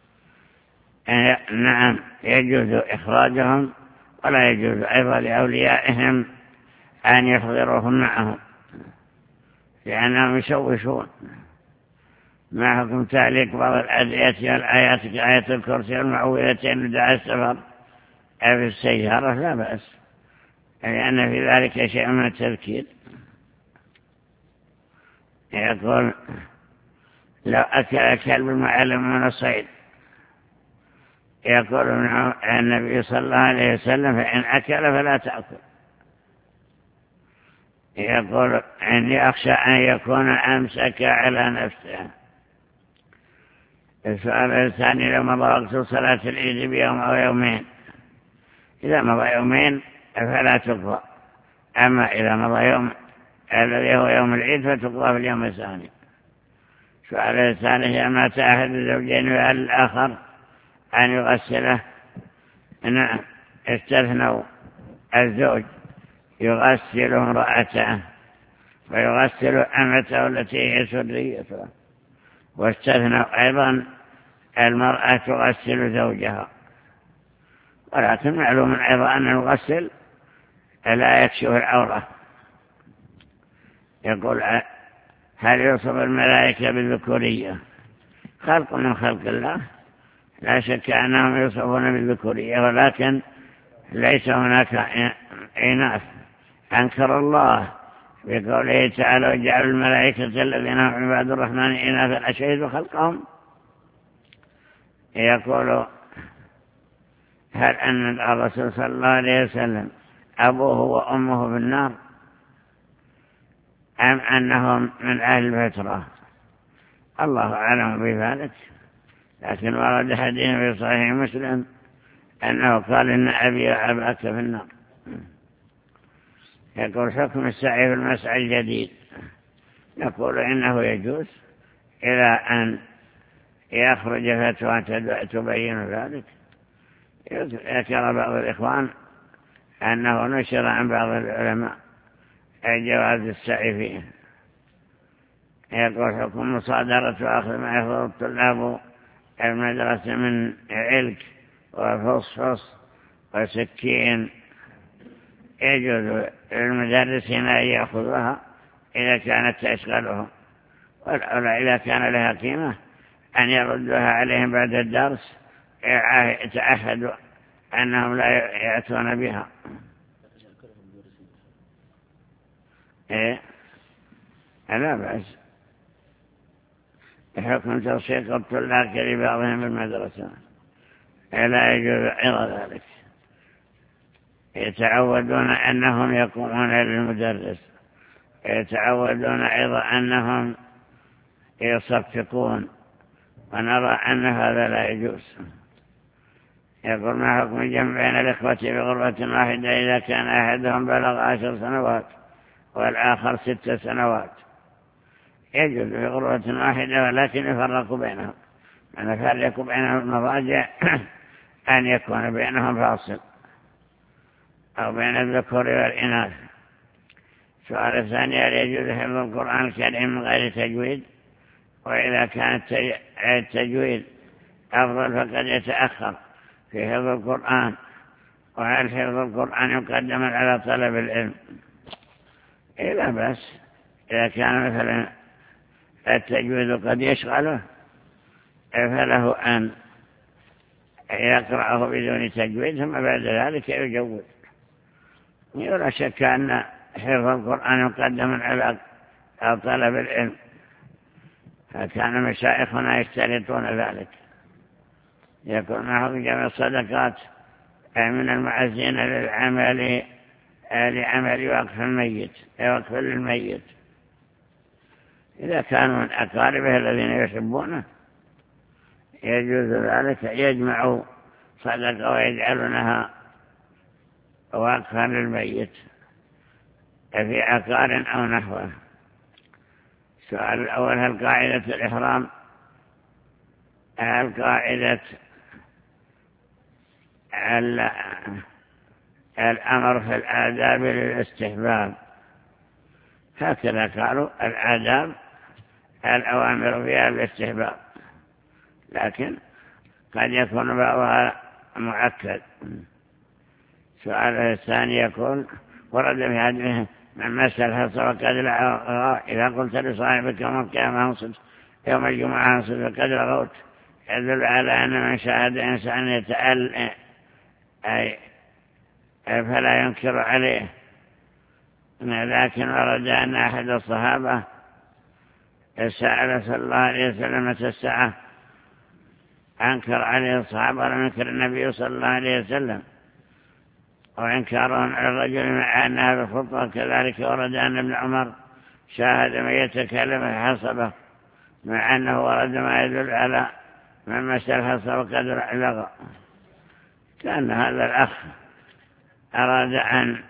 نعم يجوز إخراجهم، ولا يجوز أيضا لأوليائهم أن يحضروهم معهم لأنهم يشوشون. ما حكم تعليق بعض الأدعية والآيات كآية الكرسي والمعوذتين ودعاء السفر في السيارة؟ لا بأس، لأن في ذلك شيء من التذكير. يقول لو أكل كلب معلم من الصيد، يقول النبي صلى الله عليه وسلم فإن أكل فلا تأكل. يقول إني أخشى أن يكون أمسك على نفسه. السؤال الثاني: لو مضى وقت صلاة العيد بيوم أو يومين إذا مضى يومين فلا تقضى، أما إذا مضى يوم الذي هو يوم العيد فتقضى في اليوم الثاني. سؤال الثاني هي مات أحد الزوجين وهل الآخر أن يغسله؟ إن استثنوا الزوج يغسل امرأته ويغسل أمته التي هي سريته، واستثنوا أيضا المرأة تغسل زوجها. ولكن معلوم أيضا أن المغسل لا يكشف العورة. يقول هل يوصف الملائكة بالذكورية؟ خلق من خلق الله، لا شك أنهم يوصفون بالذكورية، ولكن ليس هناك إناث. أنكر الله بقوله تعالى وجعل الملائكة الذين هم عباد الرحمن إناثا أشهدوا خلقهم. يقول هل أن الرسول صلى الله عليه وسلم أبوه وأمه في النار أم أنهم من أهل الفترة؟ الله أعلم بذلك، لكن ورد حديث في صحيح مسلم أنه قال إن أبي وأباك في النار. يقول حكم السعي في المسعى الجديد، نقول إنه يجوز إلى أن يخرج فتوى تبين ذلك. ذكر بعض الإخوان أنه نشر عن بعض العلماء جواز السعي فيه. يقول حكم مصادرة وأخذ ما يحضر الطلاب المدرسة من علك وفصفص وسكين، يجوز للمدرسين أن يأخذوها إذا كانت تشغلهم، والأولى إذا كان لها قيمة أن يردوها عليهم بعد الدرس يتعهدوا أنهم لا يأتون بها. إيه؟ لا بأس. حكم تلصيق الطلاب لبعضهم بالمدرسة لا يجوز أيضا ذلك. يتعودون أنهم يقومون للمدرس، يتعودون أيضا أنهم يصفقون، ونرى أن هذا لا يجوز. يقول ما حكم الجمع بين الإخوة بغرفة واحدة إذا كان أحدهم بلغ عشر سنوات والآخر ست سنوات؟ يجوز بغرفة واحدة، ولكن يفرق بينهم، أن يفرق بينهم المضاجع أن يكون بينهم فاصل أو بين الذكور والإناث. سؤال الثاني هل يجوز حفظ القرآن الكريم من غير تجويد؟ وإذا كان التجويد أفضل فقد يتأخر في حفظ القرآن، وهل حفظ القرآن يقدم على طلب العلم؟ إلا بس إذا كان مثلا التجويد قد يشغله فله أن يقرأه بدون تجويد ثم بعد ذلك يجوز. ولا شك أن حفظ القرآن يقدم على طلب العلم، فكان مشايخنا يشترطون ذلك. يكون معهم جميع الصدقات من المعزين للعمل لعمل وقف الميت وقف للميت، إذا كانوا من أقاربه الذين يحبونه يجوز ذلك، يجمعوا صدقة ويجعلونها وقفا للميت في عقار أو نحوه. السؤال الأول هل قاعدة الإحرام هل قاعدة الأمر في الآداب للاستحباب؟ هكذا قالوا الآداب الأوامر فيها الاستحباب، لكن قد يكون بعضها مؤكد. السؤال الثاني يقول ورد في هذه من مس الحصى وقد لغى، إذا قلت لصاحبك يوم القيامة انصت يوم الجمعة انصت وقد لغوت، يدل على أن من شاهد إنسان يتأل أي فلا ينكر عليه. لكن ورد أن أحد الصحابة سأل صلى الله عليه وسلم متى الساعة، أنكر عليه الصحابة ولم ينكر النبي صلى الله عليه وسلم، وإنكارهم على الرجل مع أن هذا الخطوة. كذلك ورد أن ابن عمر شاهد من يتكلم الحصبة مع أنه ورد ما يدل على من مس الحصى وقد لغى. كان هذا الأخ أراد أن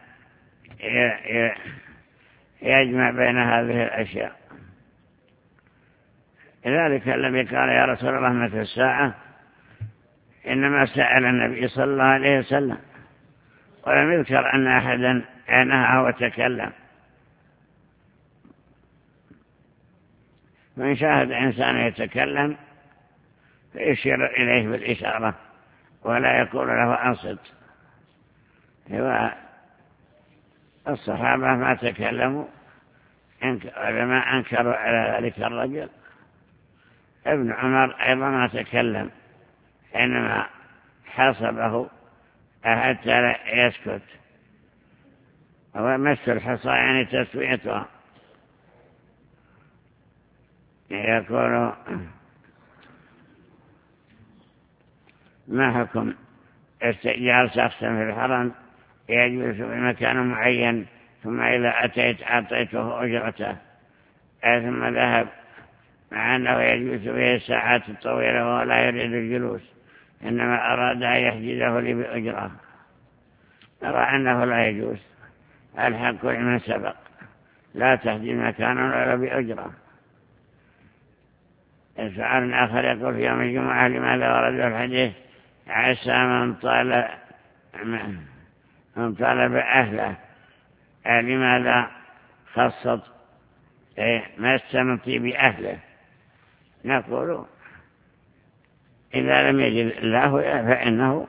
يجمع بين هذه الأشياء. ذلك الذي قال يا رسول الله متى الساعة إنما سأل النبي صلى الله عليه وسلم، ولم يذكر أن أحدا نهى وتكلم. من شاهد إنسان يتكلم فيشير إليه بالإشارة ولا يقول له أنصت. الصحابة ما تكلموا ولما أنكروا على ذلك الرجل. ابن عمر أيضا ما تكلم حينما حصبه حتى يسكت. ومس الحصى يعني تسويتها. يقول ما حكم استئجار شخص في الحرم يجلس في مكان معين ثم إذا أتيت أعطيته أجرته ثم ذهب مع أنه يجلس فيه الساعات الطويلة ولا يريد الجلوس إنما أراد أن يحجزه لي بأجرة؟ نرى أنه لا يجوز. الحق لمن سبق، لا تحجز مكانا ولا بأجرة. سؤال آخر يقول في يوم الجمعة لماذا ورد الحديث عسى من طال من طالب أهله؟ لماذا خصت مس من طيب أهله؟ نقول إذا لم يجد الله فإنه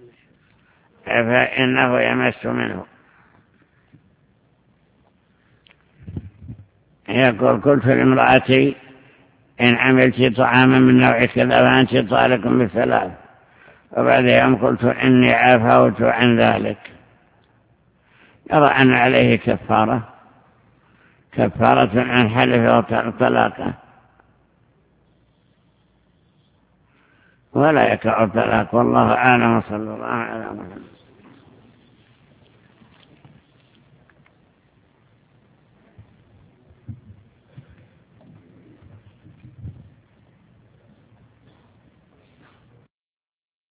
فإنه يمس منه. يقول قلت لامرأتي إن عملت طعاما من نوع كذا فأنت طالق بالثلاث، وبعد يوم قلت إني عفوت عن ذلك. يرى أن عليه كفارة كفارة عن حلف وطلاقه، ولا يقع الطلاق. والله أعلم. صلى الله عليه وسلم.